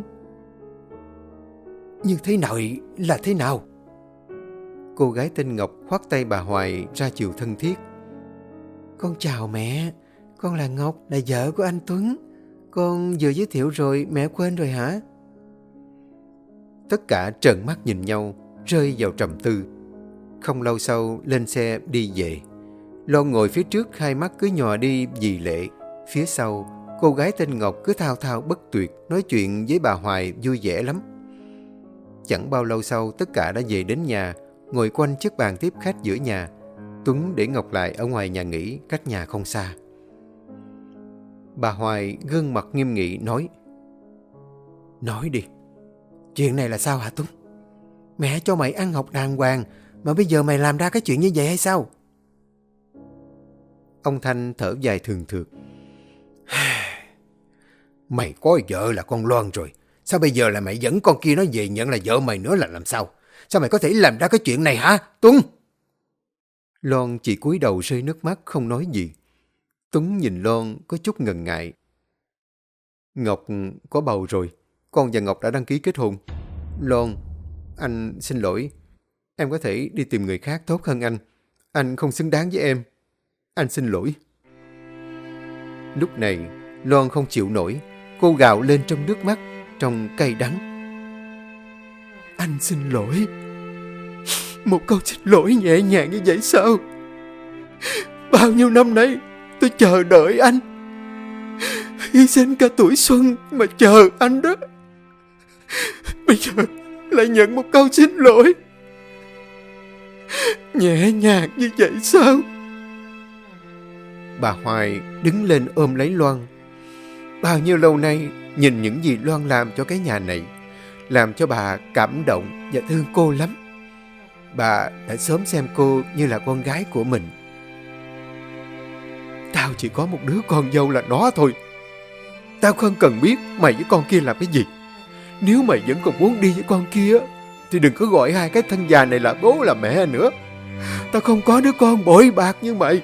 Như thế nào là thế nào? Cô gái tên Ngọc khoác tay bà Hoài ra chiều thân thiết. Con chào mẹ, Con là Ngọc, là vợ của anh Tuấn. Con vừa giới thiệu rồi, mẹ quên rồi hả? Tất cả trợn mắt nhìn nhau, rơi vào trầm tư. Không lâu sau lên xe đi về. Loan ngồi phía trước, hai mắt cứ nhòa đi vì lệ. Phía sau, cô gái tên Ngọc cứ thao thao bất tuyệt, nói chuyện với bà Hoài vui vẻ lắm. Chẳng bao lâu sau, tất cả đã về đến nhà, ngồi quanh chiếc bàn tiếp khách giữa nhà. Tuấn để Ngọc lại ở ngoài nhà nghỉ, cách nhà không xa. Bà Hoài gương mặt nghiêm nghị nói: Nói đi, chuyện này là sao hả Tuấn? Mẹ cho mày ăn học đàng hoàng, mà bây giờ mày làm ra cái chuyện như vậy hay sao? Ông Thanh thở dài thường thượt. Mày có vợ là con Loan rồi, sao bây giờ là mày dẫn con kia nó về nhận là vợ mày nữa là làm sao? Sao mày có thể làm ra cái chuyện này hả Tuấn? Loan chỉ cúi đầu rơi nước mắt không nói gì. Tuấn nhìn Loan có chút ngần ngại. Ngọc có bầu rồi, con và Ngọc đã đăng ký kết hôn. Loan, anh xin lỗi. Em có thể đi tìm người khác tốt hơn anh. Anh không xứng đáng với em. Anh xin lỗi. Lúc này, Loan không chịu nổi. Cô gào lên trong nước mắt, trong cay đắng. Anh xin lỗi. Một câu xin lỗi nhẹ nhàng như vậy sao? Bao nhiêu năm nay tôi chờ đợi anh, hy sinh cả tuổi xuân mà chờ anh đó. Bây giờ lại nhận một câu xin lỗi nhẹ nhàng như vậy sao? Bà Hoài đứng lên ôm lấy Loan. Bao nhiêu lâu nay, nhìn những gì Loan làm cho cái nhà này, làm cho bà cảm động và thương cô lắm. Bà đã sớm xem cô như là con gái của mình. Tao chỉ có một đứa con dâu là nó thôi. Tao không cần biết mày với con kia làm cái gì. Nếu mày vẫn còn muốn đi với con kia, thì đừng có gọi hai cái thân già này là bố là mẹ nữa. Tao không có đứa con bội bạc như mày.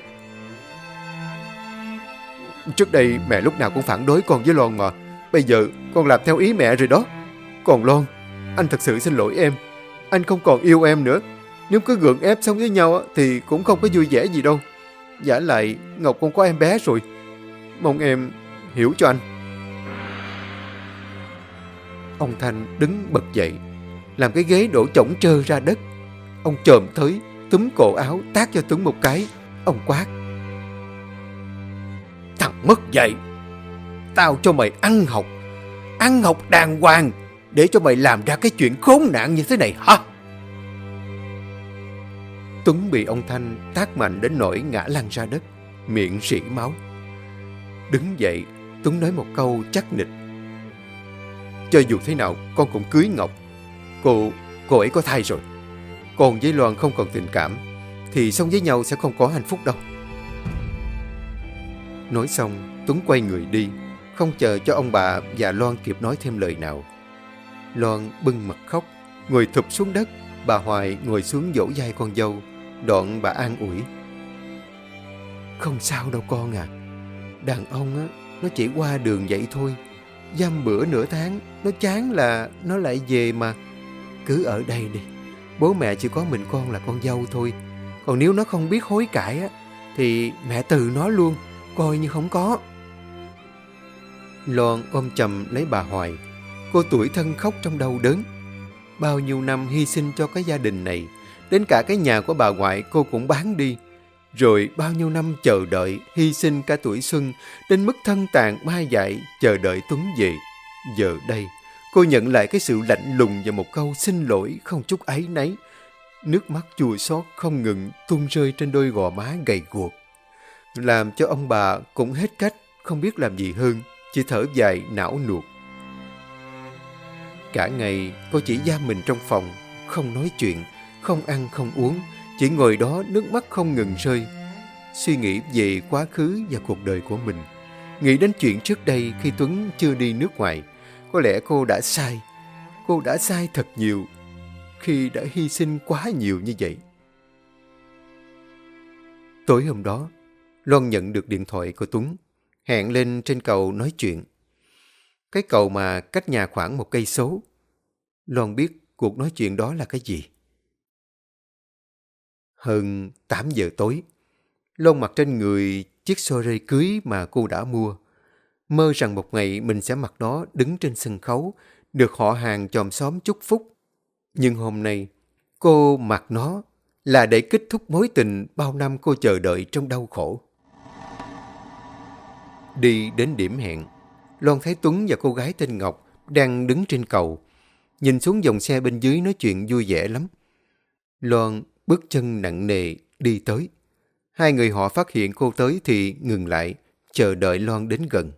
Trước đây mẹ lúc nào cũng phản đối con với Loan mà. Bây giờ con làm theo ý mẹ rồi đó. Còn Loan, anh thật sự xin lỗi em. Anh không còn yêu em nữa. Nếu cứ gượng ép sống với nhau thì cũng không có vui vẻ gì đâu. Vả lại Ngọc cũng có em bé rồi. Mong em hiểu cho anh. Ông Thanh đứng bật dậy, làm cái ghế đổ chổng trơ ra đất. Ông chồm tới, túm cổ áo tát cho Tuấn một cái. Ông quát: Thằng mất dạy, tao cho mày ăn học, ăn học đàng hoàng, để cho mày làm ra cái chuyện khốn nạn như thế này hả? Tuấn bị ông Thanh tát mạnh đến nỗi ngã lăn ra đất, miệng rỉ máu. Đứng dậy, Tuấn nói một câu chắc nịch: Cho dù thế nào, con cũng cưới Ngọc. Cô, cô ấy có thai rồi. Còn với Loan không còn tình cảm, thì sống với nhau sẽ không có hạnh phúc đâu. Nói xong, Tuấn quay người đi, không chờ cho ông bà và Loan kịp nói thêm lời nào. Loan bưng mặt khóc, ngồi thụp xuống đất. Bà Hoài ngồi xuống vỗ vai con dâu, đoạn bà an ủi: Không sao đâu con à. Đàn ông á, nó chỉ qua đường vậy thôi. Dăm bữa nửa tháng, nó chán là nó lại về mà. Cứ ở đây đi. Bố mẹ chỉ có mình con là con dâu thôi. Còn nếu nó không biết hối cải á, thì mẹ từ nó luôn, coi như không có. Loan ôm chầm lấy bà Hoài. Cô tủi thân khóc trong đau đớn. Bao nhiêu năm hy sinh cho cái gia đình này, đến cả cái nhà của bà ngoại cô cũng bán đi. Rồi bao nhiêu năm chờ đợi, hy sinh cả tuổi xuân, đến mức thân tàn mai dại chờ đợi Tuấn về. Giờ đây, cô nhận lại cái sự lạnh lùng và một câu xin lỗi không chút áy náy. Nước mắt chua xót không ngừng tuôn rơi trên đôi gò má gầy guộc, làm cho ông bà cũng hết cách, không biết làm gì hơn, chỉ thở dài não nuột. Cả ngày cô chỉ giam mình trong phòng, không nói chuyện, không ăn không uống, chỉ ngồi đó nước mắt không ngừng rơi. Suy nghĩ về quá khứ và cuộc đời của mình, nghĩ đến chuyện trước đây khi Tuấn chưa đi nước ngoài. Có lẽ cô đã sai, cô đã sai thật nhiều khi đã hy sinh quá nhiều như vậy. Tối hôm đó, Loan nhận được điện thoại của Tuấn, hẹn lên trên cầu nói chuyện. Cái cầu mà cách nhà khoảng một cây số. Loan biết cuộc nói chuyện đó là cái gì. Hơn tám giờ tối, Loan mặc trên người chiếc xô rê cưới mà cô đã mua. Mơ rằng một ngày mình sẽ mặc nó đứng trên sân khấu, được họ hàng chòm xóm chúc phúc. Nhưng hôm nay, cô mặc nó là để kết thúc mối tình bao năm cô chờ đợi trong đau khổ. Đi đến điểm hẹn, Loan thấy Tuấn và cô gái tên Ngọc đang đứng trên cầu. Nhìn xuống dòng xe bên dưới nói chuyện vui vẻ lắm. Loan bước chân nặng nề đi tới. Hai người họ phát hiện cô tới thì ngừng lại, chờ đợi Loan đến gần.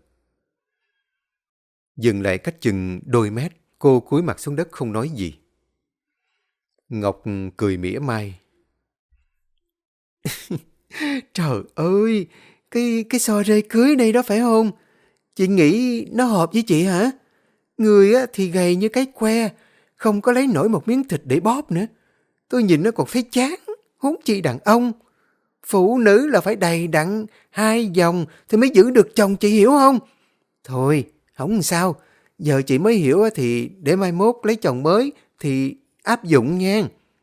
Dừng lại cách chừng đôi mét, cô cúi mặt xuống đất không nói gì. Ngọc cười mỉa mai. Trời ơi, cái cái xo rê cưới này đó phải không? Chị nghĩ nó hợp với chị hả? Người á thì gầy như cái que, không có lấy nổi một miếng thịt để bóp nữa. Tôi nhìn nó còn thấy chán, huống chi đàn ông. Phụ nữ là phải đầy đặn, hai vòng thì mới giữ được chồng, chị hiểu không? Thôi, không sao. Giờ chị mới hiểu thì để mai mốt lấy chồng mới thì áp dụng nha.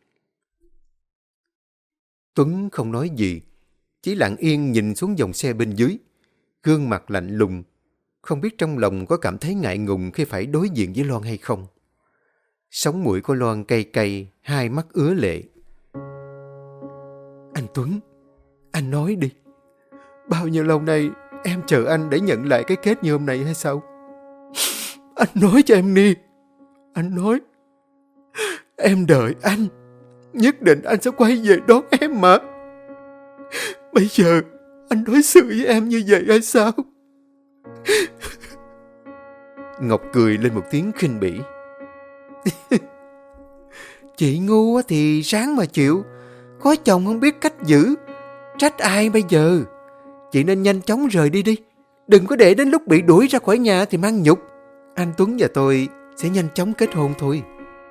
Tuấn không nói gì, chỉ lặng yên nhìn xuống dòng xe bên dưới. Gương mặt lạnh lùng, không biết trong lòng có cảm thấy ngại ngùng khi phải đối diện với Loan hay không. Sống mũi của Loan cay cay, hai mắt ứa lệ. Anh Tuấn, anh nói đi. Bao nhiêu lâu nay em chờ anh để nhận lại cái kết như hôm nay hay sao? Anh nói cho em đi. Anh nói. Em đợi anh. Nhất định anh sẽ quay về đón em mà. Bây giờ anh đối xử với em như vậy hay sao? Ngọc cười lên một tiếng khinh bỉ. Chị ngu thì ráng mà chịu. Có chồng không biết cách giữ, trách ai bây giờ? Chị nên nhanh chóng rời đi đi. Đừng có để đến lúc bị đuổi ra khỏi nhà thì mang nhục. Anh Tuấn và tôi sẽ nhanh chóng kết hôn thôi.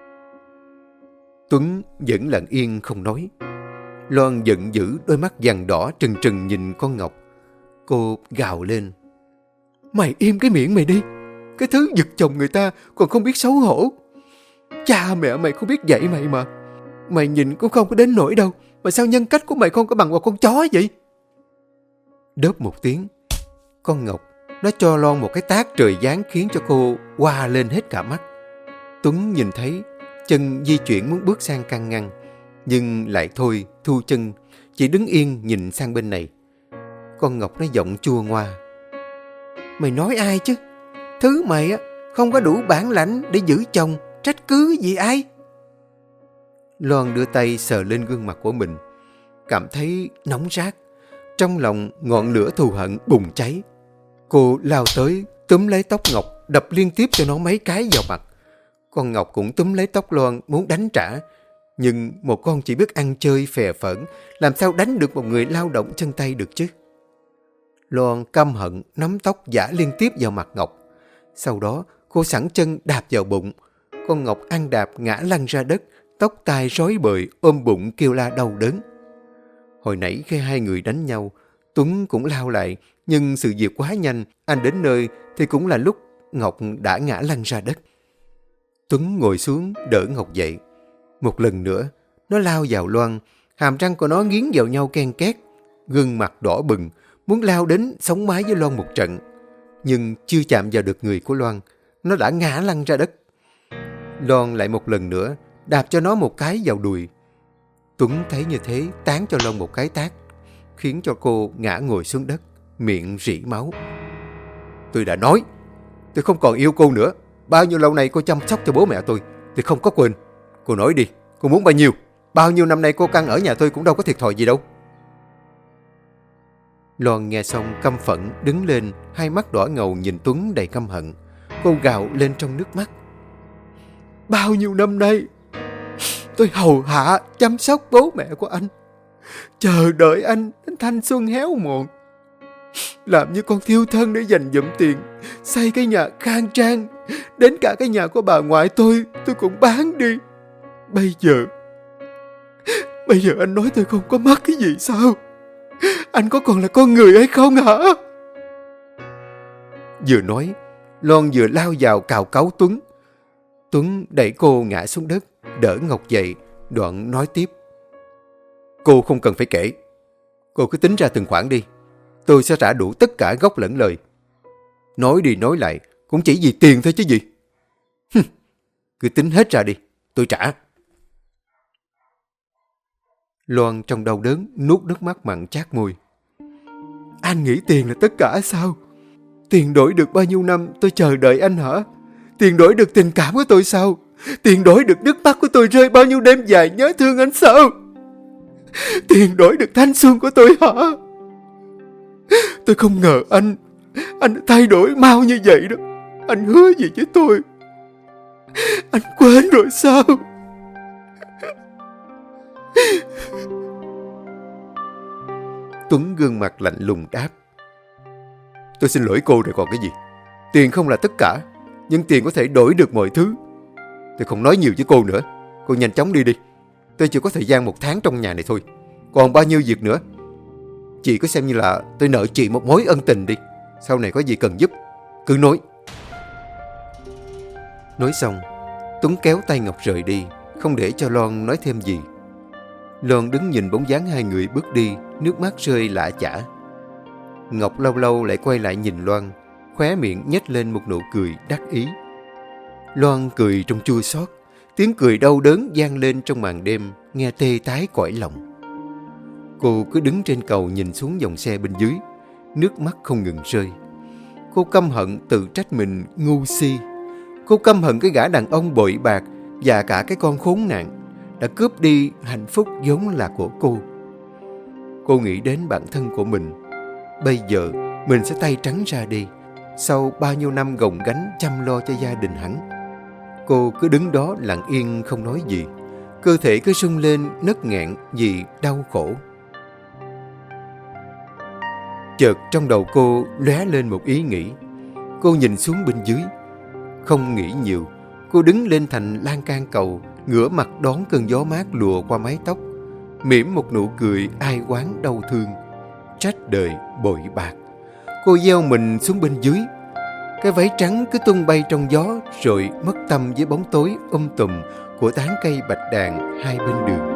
Tuấn vẫn lặng yên không nói. Loan giận dữ, đôi mắt vàng đỏ trừng trừng nhìn con Ngọc. Cô gào lên. Mày im cái miệng mày đi. Cái thứ giật chồng người ta còn không biết xấu hổ. Cha mẹ mày không biết dạy mày mà. Mày nhìn cũng không có đến nỗi đâu, mà sao nhân cách của mày không có bằng một con chó vậy? Đớp một tiếng, con Ngọc nó cho Loan một cái tát trời giáng khiến cho cô hoa lên hết cả mắt. Tuấn nhìn thấy, chân di chuyển muốn bước sang can ngăn, nhưng lại thôi, thu chân, chỉ đứng yên nhìn sang bên này. Con Ngọc nó giọng chua ngoa. Mày nói ai chứ? Thứ mày á không có đủ bản lãnh để giữ chồng, trách cứ gì ai? Loan đưa tay sờ lên gương mặt của mình, cảm thấy nóng rát. Trong lòng ngọn lửa thù hận bùng cháy. Cô lao tới, túm lấy tóc Ngọc, đập liên tiếp cho nó mấy cái vào mặt. Con Ngọc cũng túm lấy tóc Loan muốn đánh trả. Nhưng một con chỉ biết ăn chơi phè phỡn, làm sao đánh được một người lao động chân tay được chứ? Loan căm hận nắm tóc giã liên tiếp vào mặt Ngọc. Sau đó cô sẵn chân đạp vào bụng. Con Ngọc ăn đạp ngã lăn ra đất, tóc tai rối bời, ôm bụng kêu la đau đớn. Hồi nãy khi hai người đánh nhau, Tuấn cũng lao lại, nhưng sự việc quá nhanh, anh đến nơi thì cũng là lúc Ngọc đã ngã lăn ra đất. Tuấn ngồi xuống đỡ Ngọc dậy. Một lần nữa, nó lao vào Loan, hàm răng của nó nghiến vào nhau ken két, gương mặt đỏ bừng, muốn lao đến sống mái với Loan một trận. Nhưng chưa chạm vào được người của Loan, nó đã ngã lăn ra đất. Loan lại một lần nữa đạp cho nó một cái vào đùi. Tuấn thấy như thế tán cho Loan một cái tát, khiến cho cô ngã ngồi xuống đất, miệng rỉ máu. Tôi đã nói, tôi không còn yêu cô nữa. Bao nhiêu lâu nay cô chăm sóc cho bố mẹ tôi, tôi không có quên. Cô nói đi, cô muốn bao nhiêu? Bao nhiêu năm nay cô căng ở nhà tôi cũng đâu có thiệt thòi gì đâu. Loan nghe xong căm phẫn đứng lên, hai mắt đỏ ngầu nhìn Tuấn đầy căm hận. Cô gào lên trong nước mắt. Bao nhiêu năm nay tôi hầu hạ chăm sóc bố mẹ của anh, chờ đợi anh đến thanh xuân héo mòn, làm như con thiêu thân để dành dụm tiền, xây cái nhà khang trang, đến cả cái nhà của bà ngoại tôi tôi cũng bán đi. Bây giờ Bây giờ anh nói tôi không có mất cái gì sao? Anh có còn là con người hay không hả? Vừa nói, Loan vừa lao vào cào cáu Tuấn. Tuấn đẩy cô ngã xuống đất, đỡ Ngọc dậy, đoạn nói tiếp. Cô không cần phải kể. Cô cứ tính ra từng khoản đi. tôi sẽ trả đủ tất cả gốc lẫn lời. Nói đi nói lại, cũng chỉ vì tiền thôi chứ gì. Hừm, cứ tính hết ra đi, tôi trả. Loan trong đau đớn nuốt nước mắt mặn chát môi. Anh nghĩ tiền là tất cả sao? Tiền đổi được bao nhiêu năm tôi chờ đợi anh hả? Tiền đổi được tình cảm của tôi sao? Tiền đổi được nước mắt của tôi rơi bao nhiêu đêm dài nhớ thương anh sao? Tiền đổi được thanh xuân của tôi hả? Tôi không ngờ anh Anh thay đổi mau như vậy đó. Anh hứa gì với tôi? Anh quên rồi sao? Tuấn gương mặt lạnh lùng đáp. Tôi xin lỗi cô rồi còn cái gì. Tiền không là tất cả, nhưng tiền có thể đổi được mọi thứ. Tôi không nói nhiều với cô nữa. Cô nhanh chóng đi đi. Tôi chỉ có thời gian một tháng trong nhà này thôi. Còn bao nhiêu việc nữa. Chị cứ xem như là tôi nợ chị một mối ân tình đi. Sau này có gì cần giúp cứ nói. Nói xong, Tuấn kéo tay Ngọc rời đi, không để cho Loan nói thêm gì. Loan đứng nhìn bóng dáng hai người bước đi, nước mắt rơi lã chã. Ngọc lâu lâu lại quay lại nhìn Loan, khóe miệng nhếch lên một nụ cười đắc ý. Loan cười trong chua xót, tiếng cười đau đớn vang lên trong màn đêm, nghe tê tái cõi lòng. Cô cứ đứng trên cầu nhìn xuống dòng xe bên dưới, nước mắt không ngừng rơi. Cô căm hận tự trách mình ngu si. Cô căm hận cái gã đàn ông bội bạc và cả cái con khốn nạn đã cướp đi hạnh phúc vốn là của cô. Cô nghĩ đến bản thân của mình. Bây giờ mình sẽ tay trắng ra đi, sau bao nhiêu năm gồng gánh chăm lo cho gia đình hắn. Cô cứ đứng đó lặng yên không nói gì. Cơ thể cứ rung lên nấc nghẹn vì đau khổ. Chợt trong đầu cô lóe lên một ý nghĩ. Cô nhìn xuống bên dưới. Không nghĩ nhiều, cô đứng lên thành lan can cầu, ngửa mặt đón cơn gió mát lùa qua mái tóc, mỉm một nụ cười ai oán đau thương. Trách đời bội bạc. Cô gieo mình xuống bên dưới. Cái váy trắng cứ tung bay trong gió, rồi mất tâm với bóng tối um tùm của tán cây bạch đàn hai bên đường.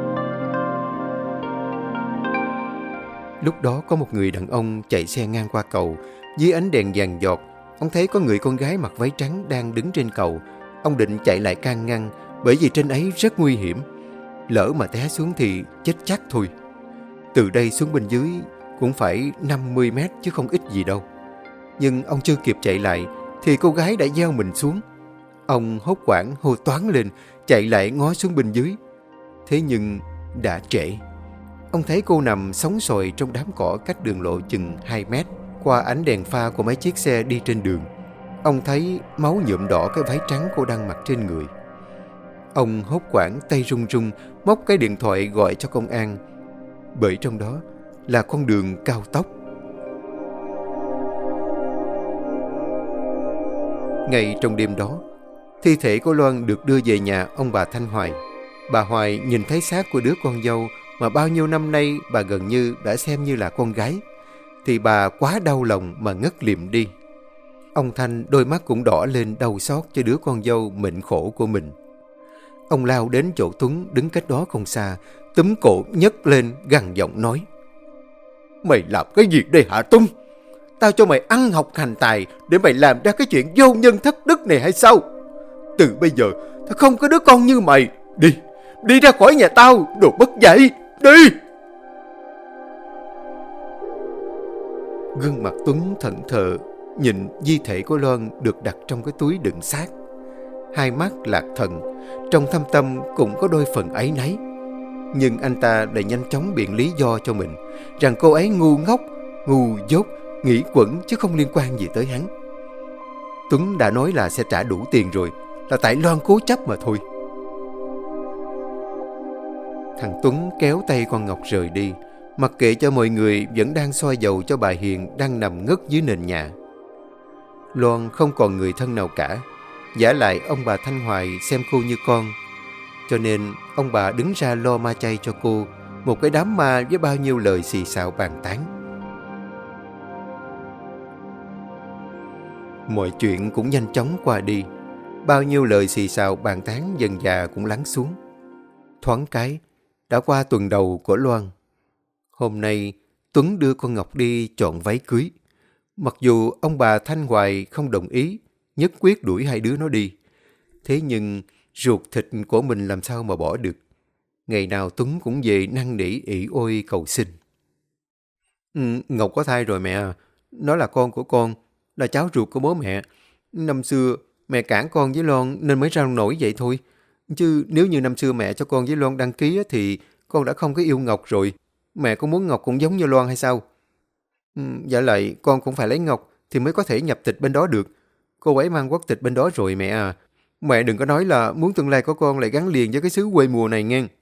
Lúc đó có một người đàn ông chạy xe ngang qua cầu. Dưới ánh đèn vàng giọt, ông thấy có người con gái mặc váy trắng đang đứng trên cầu. Ông định chạy lại can ngăn, bởi vì trên ấy rất nguy hiểm. Lỡ mà té xuống thì chết chắc thôi. Từ đây xuống bên dưới cũng phải năm mươi mét chứ không ít gì đâu. Nhưng ông chưa kịp chạy lại thì cô gái đã gieo mình xuống. Ông hốt hoảng hô toáng lên, chạy lại ngó xuống bên dưới. Thế nhưng đã trễ. Ông thấy cô nằm sóng xoài trong đám cỏ cách đường lộ chừng hai mét, qua ánh đèn pha của mấy chiếc xe đi trên đường. Ông thấy máu nhuộm đỏ cái váy trắng cô đang mặc trên người. Ông hốt hoảng tay run run móc cái điện thoại gọi cho công an, bởi trong đó là con đường cao tốc. Ngay trong đêm đó, thi thể của Loan được đưa về nhà ông bà Thanh Hoài. Bà Hoài nhìn thấy xác của đứa con dâu mà bao nhiêu năm nay bà gần như đã xem như là con gái, thì bà quá đau lòng mà ngất lịm đi. Ông Thanh đôi mắt cũng đỏ lên đau xót cho đứa con dâu mệnh khổ của mình. Ông lao đến chỗ Tuấn đứng cách đó không xa, túm cổ nhấc lên gằn giọng nói: Mày làm cái gì đây hả Tuấn? Tao cho mày ăn học hành tài để mày làm ra cái chuyện vô nhân thất đức này hay sao? Từ bây giờ tao không có đứa con như mày. Đi, đi ra khỏi nhà tao, đồ bất dạy, đi! Gương mặt Tuấn thẫn thờ nhìn di thể của Loan được đặt trong cái túi đựng xác. Hai mắt lạc thần, trong thâm tâm cũng có đôi phần áy náy. Nhưng anh ta lại nhanh chóng biện lý do cho mình, rằng cô ấy ngu ngốc, ngu dốt, nghĩ quẩn chứ không liên quan gì tới hắn. Tuấn đã nói là sẽ trả đủ tiền rồi, là tại Loan cố chấp mà thôi. Thằng Tuấn kéo tay con Ngọc rời đi, mặc kệ cho mọi người vẫn đang soi dầu cho bà Hiền đang nằm ngất dưới nền nhà. Loan không còn người thân nào cả, vả lại ông bà Thanh Hoài xem cô như con, cho nên ông bà đứng ra lo ma chay cho cô, một cái đám ma với bao nhiêu lời xì xào bàn tán. Mọi chuyện cũng nhanh chóng qua đi, bao nhiêu lời xì xào bàn tán dần dà cũng lắng xuống. Thoáng cái đã qua tuần đầu của Loan. Hôm nay Tuấn đưa con Ngọc đi chọn váy cưới. Mặc dù ông bà Thanh Hoài không đồng ý, nhất quyết đuổi hai đứa nó đi. Thế nhưng ruột thịt của mình làm sao mà bỏ được. Ngày nào Tuấn cũng về năn nỉ ỷ ôi cầu xin. Ừ, Ngọc có thai rồi mẹ à. Nó là con của con, là cháu ruột của bố mẹ. Năm xưa mẹ cản con với Loan nên mới ra nổi vậy thôi. Chứ nếu như năm xưa mẹ cho con với Loan đăng ký thì con đã không có yêu Ngọc rồi. Mẹ có muốn Ngọc cũng giống như Loan hay sao? Ừ, dạ lại con cũng phải lấy Ngọc thì mới có thể nhập tịch bên đó được. Cô ấy mang quốc tịch bên đó rồi mẹ à. Mẹ đừng có nói là muốn tương lai của con lại gắn liền với cái xứ quê mùa này nghe.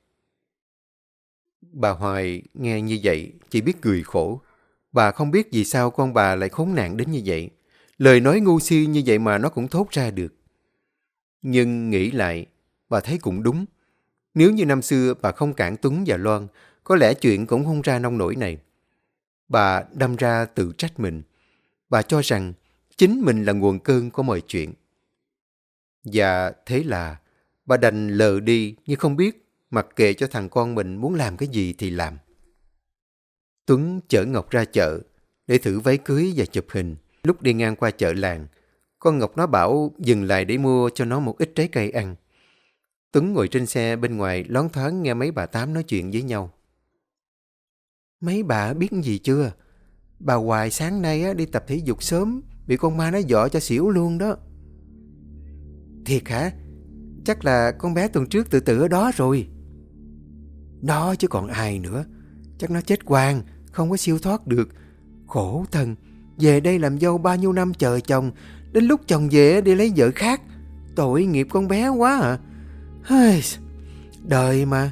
Bà Hoài nghe như vậy chỉ biết cười khổ. Bà không biết vì sao con bà lại khốn nạn đến như vậy. Lời nói ngu si như vậy mà nó cũng thốt ra được. Nhưng nghĩ lại, bà thấy cũng đúng. Nếu như năm xưa bà không cản Tuấn và Loan, có lẽ chuyện cũng không ra nông nổi này. Bà đâm ra tự trách mình. Bà cho rằng chính mình là nguồn cơn của mọi chuyện. Và thế là bà đành lờ đi như không biết, mặc kệ cho thằng con mình muốn làm cái gì thì làm. Tuấn chở Ngọc ra chợ để thử váy cưới và chụp hình. Lúc đi ngang qua chợ làng, con Ngọc nó bảo dừng lại để mua cho nó một ít trái cây ăn. Tuấn ngồi trên xe bên ngoài loáng thoáng nghe mấy bà tám nói chuyện với nhau. Mấy bà biết gì chưa? Bà Hoài sáng nay á, đi tập thể dục sớm, bị con ma nó dọa cho xỉu luôn đó. Thiệt hả? Chắc là con bé tuần trước tự tử ở đó rồi. Nó chứ còn ai nữa. Chắc nó chết quang, không có siêu thoát được. Khổ thân, về đây làm dâu bao nhiêu năm chờ chồng, đến lúc chồng về đi lấy vợ khác. Tội nghiệp con bé quá à. Hây, đời mà.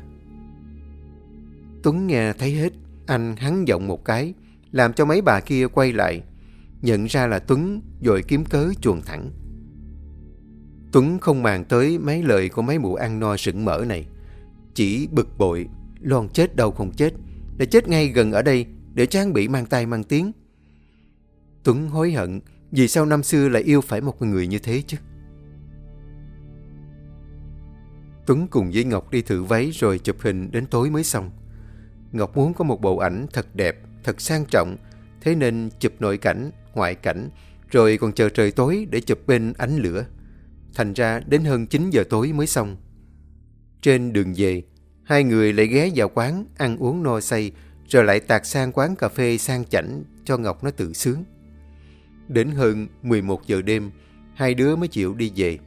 Tuấn nghe thấy hết, anh hắn giọng một cái, làm cho mấy bà kia quay lại. Nhận ra là Tuấn, rồi kiếm cớ chuồn thẳng. Tuấn không màng tới mấy lời của mấy mụ ăn no sững mỡ này. Chỉ bực bội, Loan chết đâu không chết, để chết ngay gần ở đây, để cho hắn bị mang tay mang tiếng. Tuấn hối hận, vì sao năm xưa lại yêu phải một người như thế chứ? Tuấn cùng với Ngọc đi thử váy rồi chụp hình đến tối mới xong. Ngọc muốn có một bộ ảnh thật đẹp, thật sang trọng, thế nên chụp nội cảnh, ngoại cảnh, rồi còn chờ trời tối để chụp bên ánh lửa. Thành ra đến hơn chín giờ tối mới xong. Trên đường về, hai người lại ghé vào quán ăn uống no say, rồi lại tạt sang quán cà phê sang chảnh cho Ngọc nó tự sướng. Đến hơn mười một giờ đêm, hai đứa mới chịu đi về.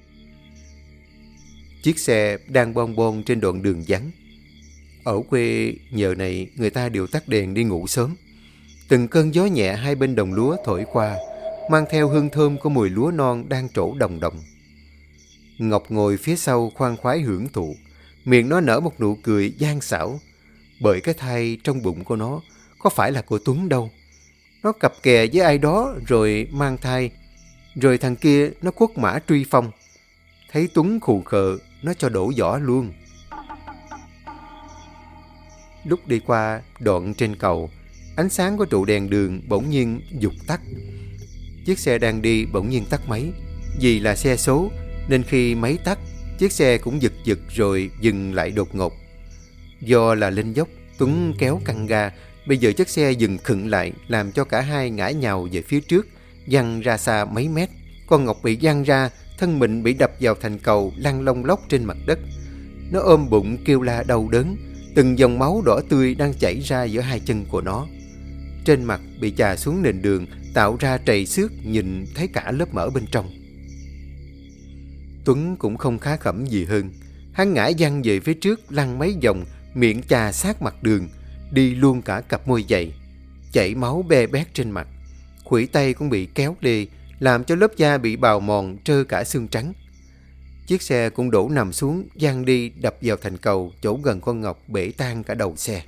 Chiếc xe đang bon bon trên đoạn đường vắng. Ở quê nhờ này người ta đều tắt đèn đi ngủ sớm. Từng cơn gió nhẹ hai bên đồng lúa thổi qua, mang theo hương thơm của mùi lúa non đang trổ đồng đồng. Ngọc ngồi phía sau khoan khoái hưởng thụ, miệng nó nở một nụ cười gian xảo, bởi cái thai trong bụng của nó có phải là của Tuấn đâu. Nó cặp kè với ai đó rồi mang thai, rồi thằng kia nó quất mã truy phong. Thấy Tuấn khù khờ, nó cho đổ vỏ luôn. Lúc đi qua đoạn trên cầu, ánh sáng của trụ đèn đường bỗng nhiên vụt tắt. Chiếc xe đang đi bỗng nhiên tắt máy. Vì là xe số nên khi máy tắt, chiếc xe cũng giật giật rồi dừng lại đột ngột. Do là lên dốc, Tuấn kéo căng ga. Bây giờ chiếc xe dừng khựng lại, làm cho cả hai ngã nhào về phía trước, văng ra xa mấy mét. Con Ngọc bị văng ra, thân mình bị đập vào thành cầu, lăn lông lóc trên mặt đất. Nó ôm bụng kêu la đau đớn, từng dòng máu đỏ tươi đang chảy ra giữa hai chân của nó. Trên mặt bị chà xuống nền đường, tạo ra trầy xước, nhìn thấy cả lớp mỡ bên trong. Tuấn cũng không khá khẩm gì hơn. Hắn ngã văng về phía trước, lăn mấy vòng, miệng chà sát mặt đường, đi luôn cả cặp môi dày, chảy máu be bét trên mặt. Khuỷu tay cũng bị kéo đi, làm cho lớp da bị bào mòn trơ cả xương trắng. Chiếc xe cũng đổ nằm xuống, văng đi đập vào thành cầu chỗ gần con Ngọc, bể tan cả đầu xe.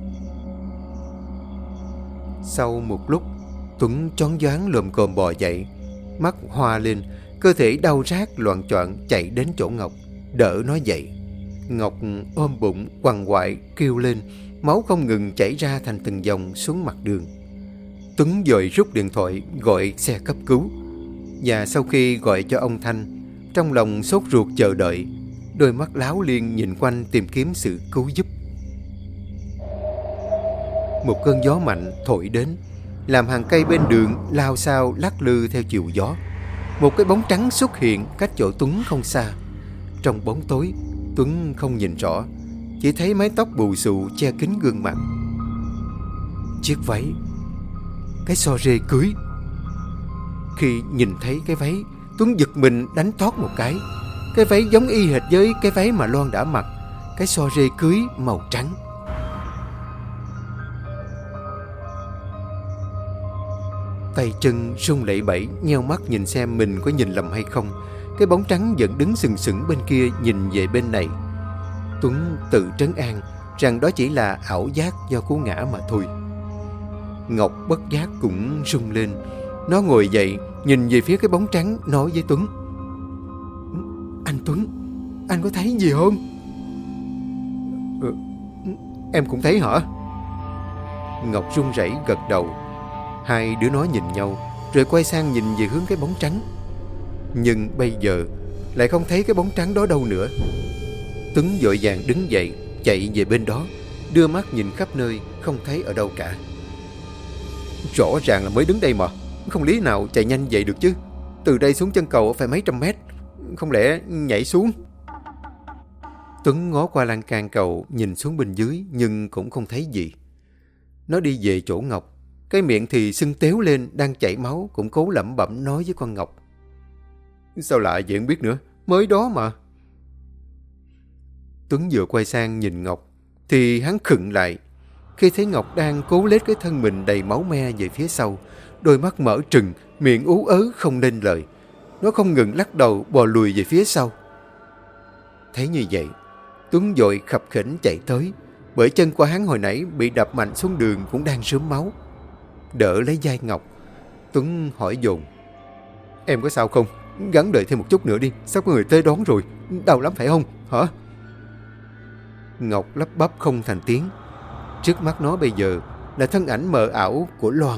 Sau một lúc, Tuấn choáng váng lồm cồm bò dậy, mắt hoa lên, cơ thể đau rát loạng choạng chạy đến chỗ Ngọc, đỡ nó dậy. Ngọc ôm bụng quằn quại kêu lên, máu không ngừng chảy ra thành từng dòng xuống mặt đường. Tuấn vội rút điện thoại gọi xe cấp cứu. Và sau khi gọi cho ông Thanh, trong lòng sốt ruột chờ đợi, đôi mắt láo liên nhìn quanh tìm kiếm sự cứu giúp. Một cơn gió mạnh thổi đến, làm hàng cây bên đường lao xao lắc lư theo chiều gió. Một cái bóng trắng xuất hiện cách chỗ Tuấn không xa. Trong bóng tối, Tuấn không nhìn rõ, chỉ thấy mái tóc bù xù che kín gương mặt. Chiếc váy, cái so rê cưới. Khi nhìn thấy cái váy, Tuấn giật mình đánh thót một cái. Cái váy giống y hệt với cái váy mà Loan đã mặc, cái so rê cưới màu trắng. Tay chân run lẩy bẩy, nheo mắt nhìn xem mình có nhìn lầm hay không. Cái bóng trắng vẫn đứng sừng sững bên kia nhìn về bên này. Tuấn tự trấn an rằng đó chỉ là ảo giác do cú ngã mà thôi. Ngọc bất giác cũng rung lên. Nó ngồi dậy, nhìn về phía cái bóng trắng, nói với Tuấn: Anh Tuấn, anh có thấy gì không? Ừ, em cũng thấy hả? Ngọc run rẩy gật đầu. Hai đứa nó nhìn nhau, rồi quay sang nhìn về hướng cái bóng trắng. Nhưng bây giờ lại không thấy cái bóng trắng đó đâu nữa. Tuấn vội vàng đứng dậy, chạy về bên đó, đưa mắt nhìn khắp nơi, không thấy ở đâu cả. Rõ ràng là mới đứng đây mà, không lý nào chạy nhanh vậy được chứ. Từ đây xuống chân cầu phải mấy trăm mét, không lẽ nhảy xuống? Tuấn ngó qua lan can cầu, nhìn xuống bên dưới, nhưng cũng không thấy gì. Nó đi về chỗ Ngọc, cái miệng thì sưng téo lên, đang chảy máu, cũng cố lẩm bẩm nói với con Ngọc: Sao lạ vậy không biết nữa, mới đó mà. Tuấn vừa quay sang nhìn Ngọc, thì hắn khựng lại khi thấy Ngọc đang cố lết cái thân mình đầy máu me về phía sau, đôi mắt mở trừng, miệng ú ớ không nên lời. Nó không ngừng lắc đầu bò lùi về phía sau. Thấy như vậy, Tuấn vội khập khiễng chạy tới, bởi chân của hắn hồi nãy bị đập mạnh xuống đường cũng đang rớm máu. Đỡ lấy vai Ngọc, Tuấn hỏi dồn: Em có sao không? Gắng đợi thêm một chút nữa đi, sắp có người tới đón rồi. Đau lắm phải không? Hả? Ngọc lắp bắp không thành tiếng. Trước mắt nó bây giờ là thân ảnh mờ ảo của Loan.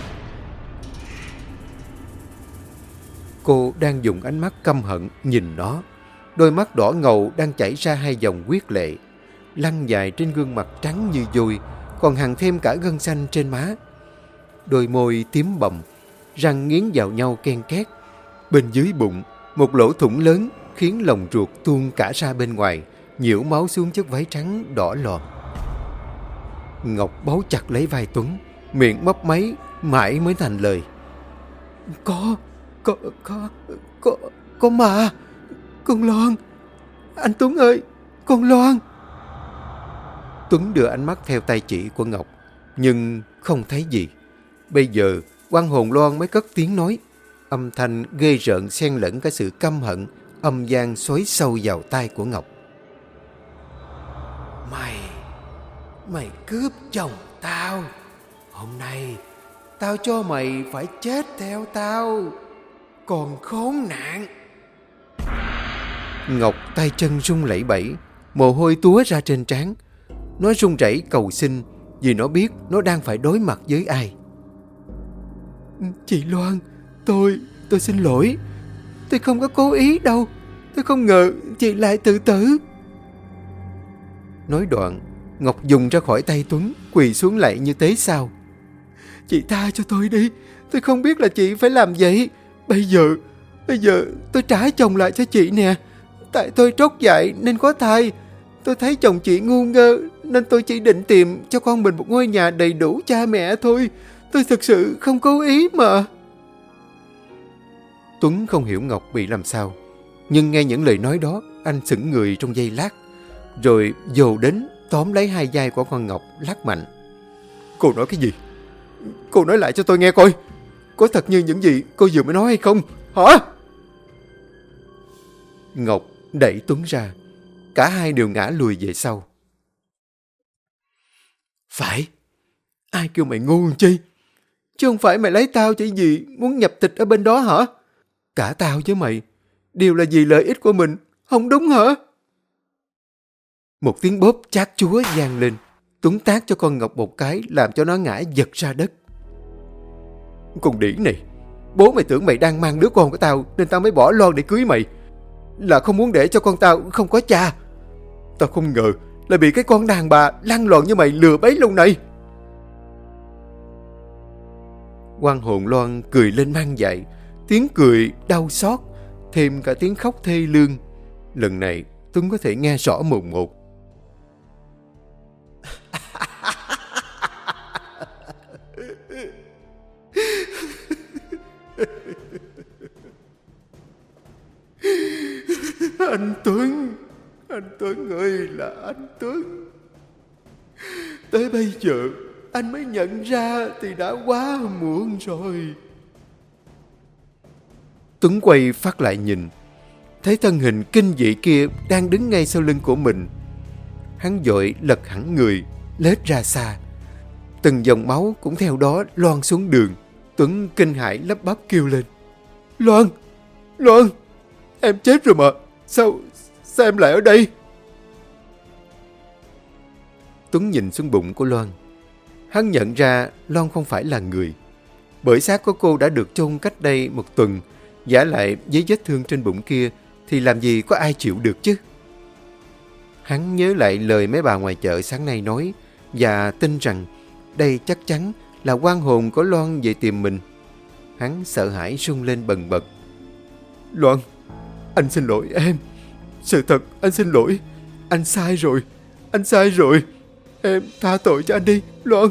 Cô đang dùng ánh mắt căm hận nhìn nó. Đôi mắt đỏ ngầu đang chảy ra hai dòng huyết lệ, lăn dài trên gương mặt trắng như vôi, còn hằn thêm cả gân xanh trên má. Đôi môi tím bầm, răng nghiến vào nhau ken két. Bên dưới bụng, một lỗ thủng lớn khiến lòng ruột tuôn cả ra bên ngoài, nhiễu máu xuống chiếc váy trắng đỏ lòm. Ngọc bấu chặt lấy vai Tuấn, miệng mấp máy mãi mới thành lời: Có, có, có, có, có mà, con Loan, anh Tuấn ơi, con Loan. Tuấn đưa ánh mắt theo tay chỉ của Ngọc, nhưng không thấy gì. Bây giờ, oan hồn Loan mới cất tiếng nói, âm thanh ghê rợn xen lẫn cả sự căm hận, âm vang xối sâu vào tai của Ngọc. Mày, mày cướp chồng tao. Hôm nay, tao cho mày phải chết theo tao. Còn khốn nạn. Ngọc tay chân run lẩy bẩy, mồ hôi túa ra trên trán. Nó run rẩy cầu xin vì nó biết nó đang phải đối mặt với ai. Chị Loan, tôi, tôi xin lỗi. Tôi không có cố ý đâu. Tôi không ngờ chị lại tự tử. Nói đoạn, Ngọc dùng ra khỏi tay Tuấn, quỳ xuống lạy như tế sao. Chị tha cho tôi đi. Tôi không biết là chị phải làm vậy. Bây giờ, bây giờ tôi trả chồng lại cho chị nè. Tại tôi trót dại nên có thai. Tôi thấy chồng chị ngu ngơ nên tôi chỉ định tìm cho con mình một ngôi nhà đầy đủ cha mẹ thôi. Tôi thực sự không cố ý mà. Tuấn không hiểu Ngọc bị làm sao, nhưng nghe những lời nói đó, anh sững người trong giây lát, rồi dồ đến tóm lấy hai vai của con Ngọc lắc mạnh. Cô nói cái gì? Cô nói lại cho tôi nghe coi. Có thật như những gì cô vừa mới nói hay không? Hả? Ngọc đẩy Tuấn ra. Cả hai đều ngã lùi về sau. Phải. Ai kêu mày ngu làm chi? Chứ không phải mày lấy tao chỉ vì muốn nhập tịch ở bên đó hả? Cả tao với mày đều là vì lợi ích của mình, không đúng hả? Một tiếng bóp chát chúa vang lên. Tuấn tát cho con Ngọc một cái, làm cho nó ngã giật ra đất. Con đĩ này, bố mày tưởng mày đang mang đứa con của tao nên tao mới bỏ Loan để cưới mày. Là không muốn để cho con tao không có cha. Tao không ngờ là bị cái con đàn bà lăn lộn như mày lừa bấy lâu nay. Oan hồn Loan cười lên man dại, tiếng cười đau xót, thêm cả tiếng khóc thê lương. Lần này Tuấn có thể nghe rõ mồn một. Anh Tuấn, anh Tuấn ơi là anh Tuấn. Tới bây giờ anh mới nhận ra thì đã quá muộn rồi. Tuấn quay phát lại nhìn, thấy thân hình kinh dị kia đang đứng ngay sau lưng của mình. Hắn vội lật hẳn người, lết ra xa. Từng dòng máu cũng theo đó loan xuống đường. Tuấn kinh hãi lắp bắp kêu lên: Loan, Loan, em chết rồi mà. Sao, sao em lại ở đây? Tuấn nhìn xuống bụng của Loan. Hắn nhận ra Loan không phải là người, bởi xác của cô đã được chôn cách đây một tuần. Vả lại với vết thương trên bụng kia thì làm gì có ai chịu được chứ. Hắn nhớ lại lời mấy bà ngoài chợ sáng nay nói và tin rằng đây chắc chắn là oan hồn của Loan về tìm mình. Hắn sợ hãi run lên bần bật. Loan, anh xin lỗi em. Sự thật, anh xin lỗi. Anh sai rồi. Anh sai rồi. Em tha tội cho anh đi, Loan.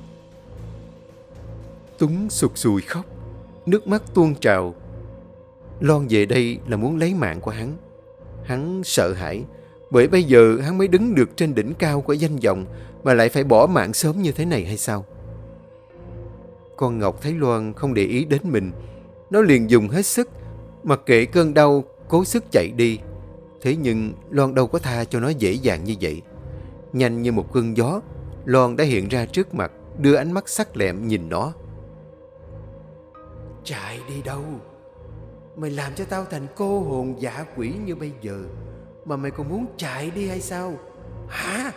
Tuấn sụt sùi khóc, nước mắt tuôn trào. Loan về đây là muốn lấy mạng của hắn. Hắn sợ hãi, bởi bây giờ hắn mới đứng được trên đỉnh cao của danh vọng mà lại phải bỏ mạng sớm như thế này hay sao? Con Ngọc thấy Loan không để ý đến mình, nó liền dùng hết sức, mặc kệ cơn đau, cố sức chạy đi. Thế nhưng Loan đâu có tha cho nó dễ dàng như vậy. Nhanh như một cơn gió, Loan đã hiện ra trước mặt, đưa ánh mắt sắc lẹm nhìn nó. Chạy đi đâu? Mày làm cho tao thành cô hồn dã quỷ như bây giờ mà mày còn muốn chạy đi hay sao? Hả?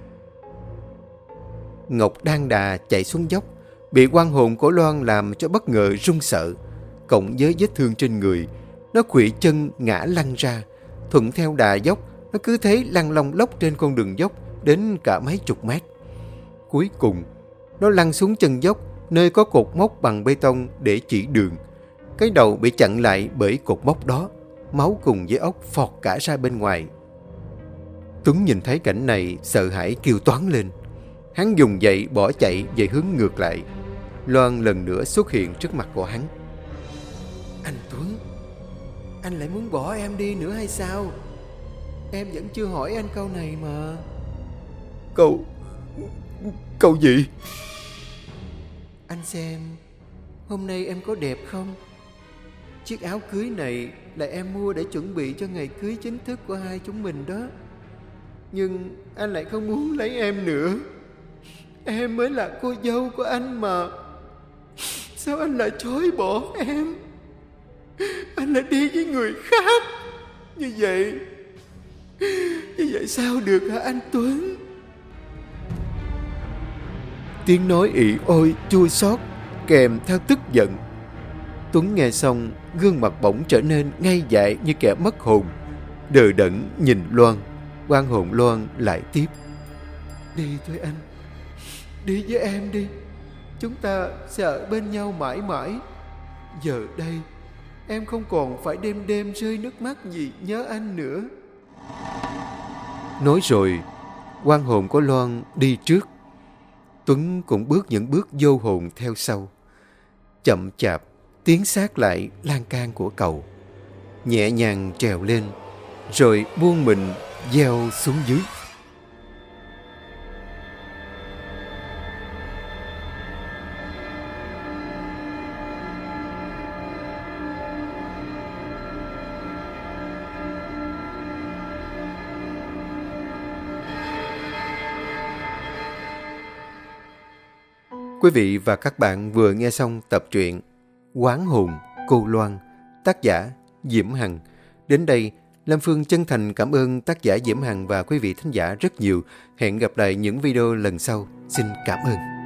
Ngọc đang đà chạy xuống dốc, bị oan hồn của Loan làm cho bất ngờ run sợ. Cộng với vết thương trên người, nó khuỵu chân ngã lăn ra. Thuận theo đà dốc, nó cứ thế lăn long lóc trên con đường dốc đến cả mấy chục mét. Cuối cùng, nó lăn xuống chân dốc, nơi có cột mốc bằng bê tông để chỉ đường. Cái đầu bị chặn lại bởi cột mốc đó, máu cùng với ốc phọt cả ra bên ngoài. Tuấn nhìn thấy cảnh này, sợ hãi kêu toáng lên. Hắn dùng dậy bỏ chạy về hướng ngược lại. Loan lần nữa xuất hiện trước mặt của hắn. Anh Tuấn, anh lại muốn bỏ em đi nữa hay sao? Em vẫn chưa hỏi anh câu này mà. Câu... câu gì? Anh xem, hôm nay em có đẹp không? Chiếc áo cưới này là em mua để chuẩn bị cho ngày cưới chính thức của hai chúng mình đó. Nhưng anh lại không muốn lấy em nữa. Em mới là cô dâu của anh mà. Sao anh lại chối bỏ em? Anh lại đi với người khác. Như vậy Như vậy sao được hả anh Tuấn? Tiếng nói ị ôi chua xót kèm theo tức giận. Tuấn nghe xong, gương mặt bỗng trở nên ngây dại như kẻ mất hồn. Đờ đẫn nhìn Loan. Oan hồn Loan lại tiếp. Đi thôi anh, đi với em đi. Chúng ta sẽ ở bên nhau mãi mãi. Giờ đây em không còn phải đêm đêm rơi nước mắt vì nhớ anh nữa. Nói rồi, oan hồn của Loan đi trước. Tuấn cũng bước những bước vô hồn theo sau. Chậm chạp tiến sát lại lan can của cầu, nhẹ nhàng trèo lên, rồi buông mình gieo xuống dưới. Quý vị và các bạn vừa nghe xong tập truyện Oán hồn cô Loan, tác giả Diễm Hằng. Đến đây, Lam Phương chân thành cảm ơn tác giả Diễm Hằng và quý vị thính giả rất nhiều. Hẹn gặp lại những video lần sau. Xin cảm ơn.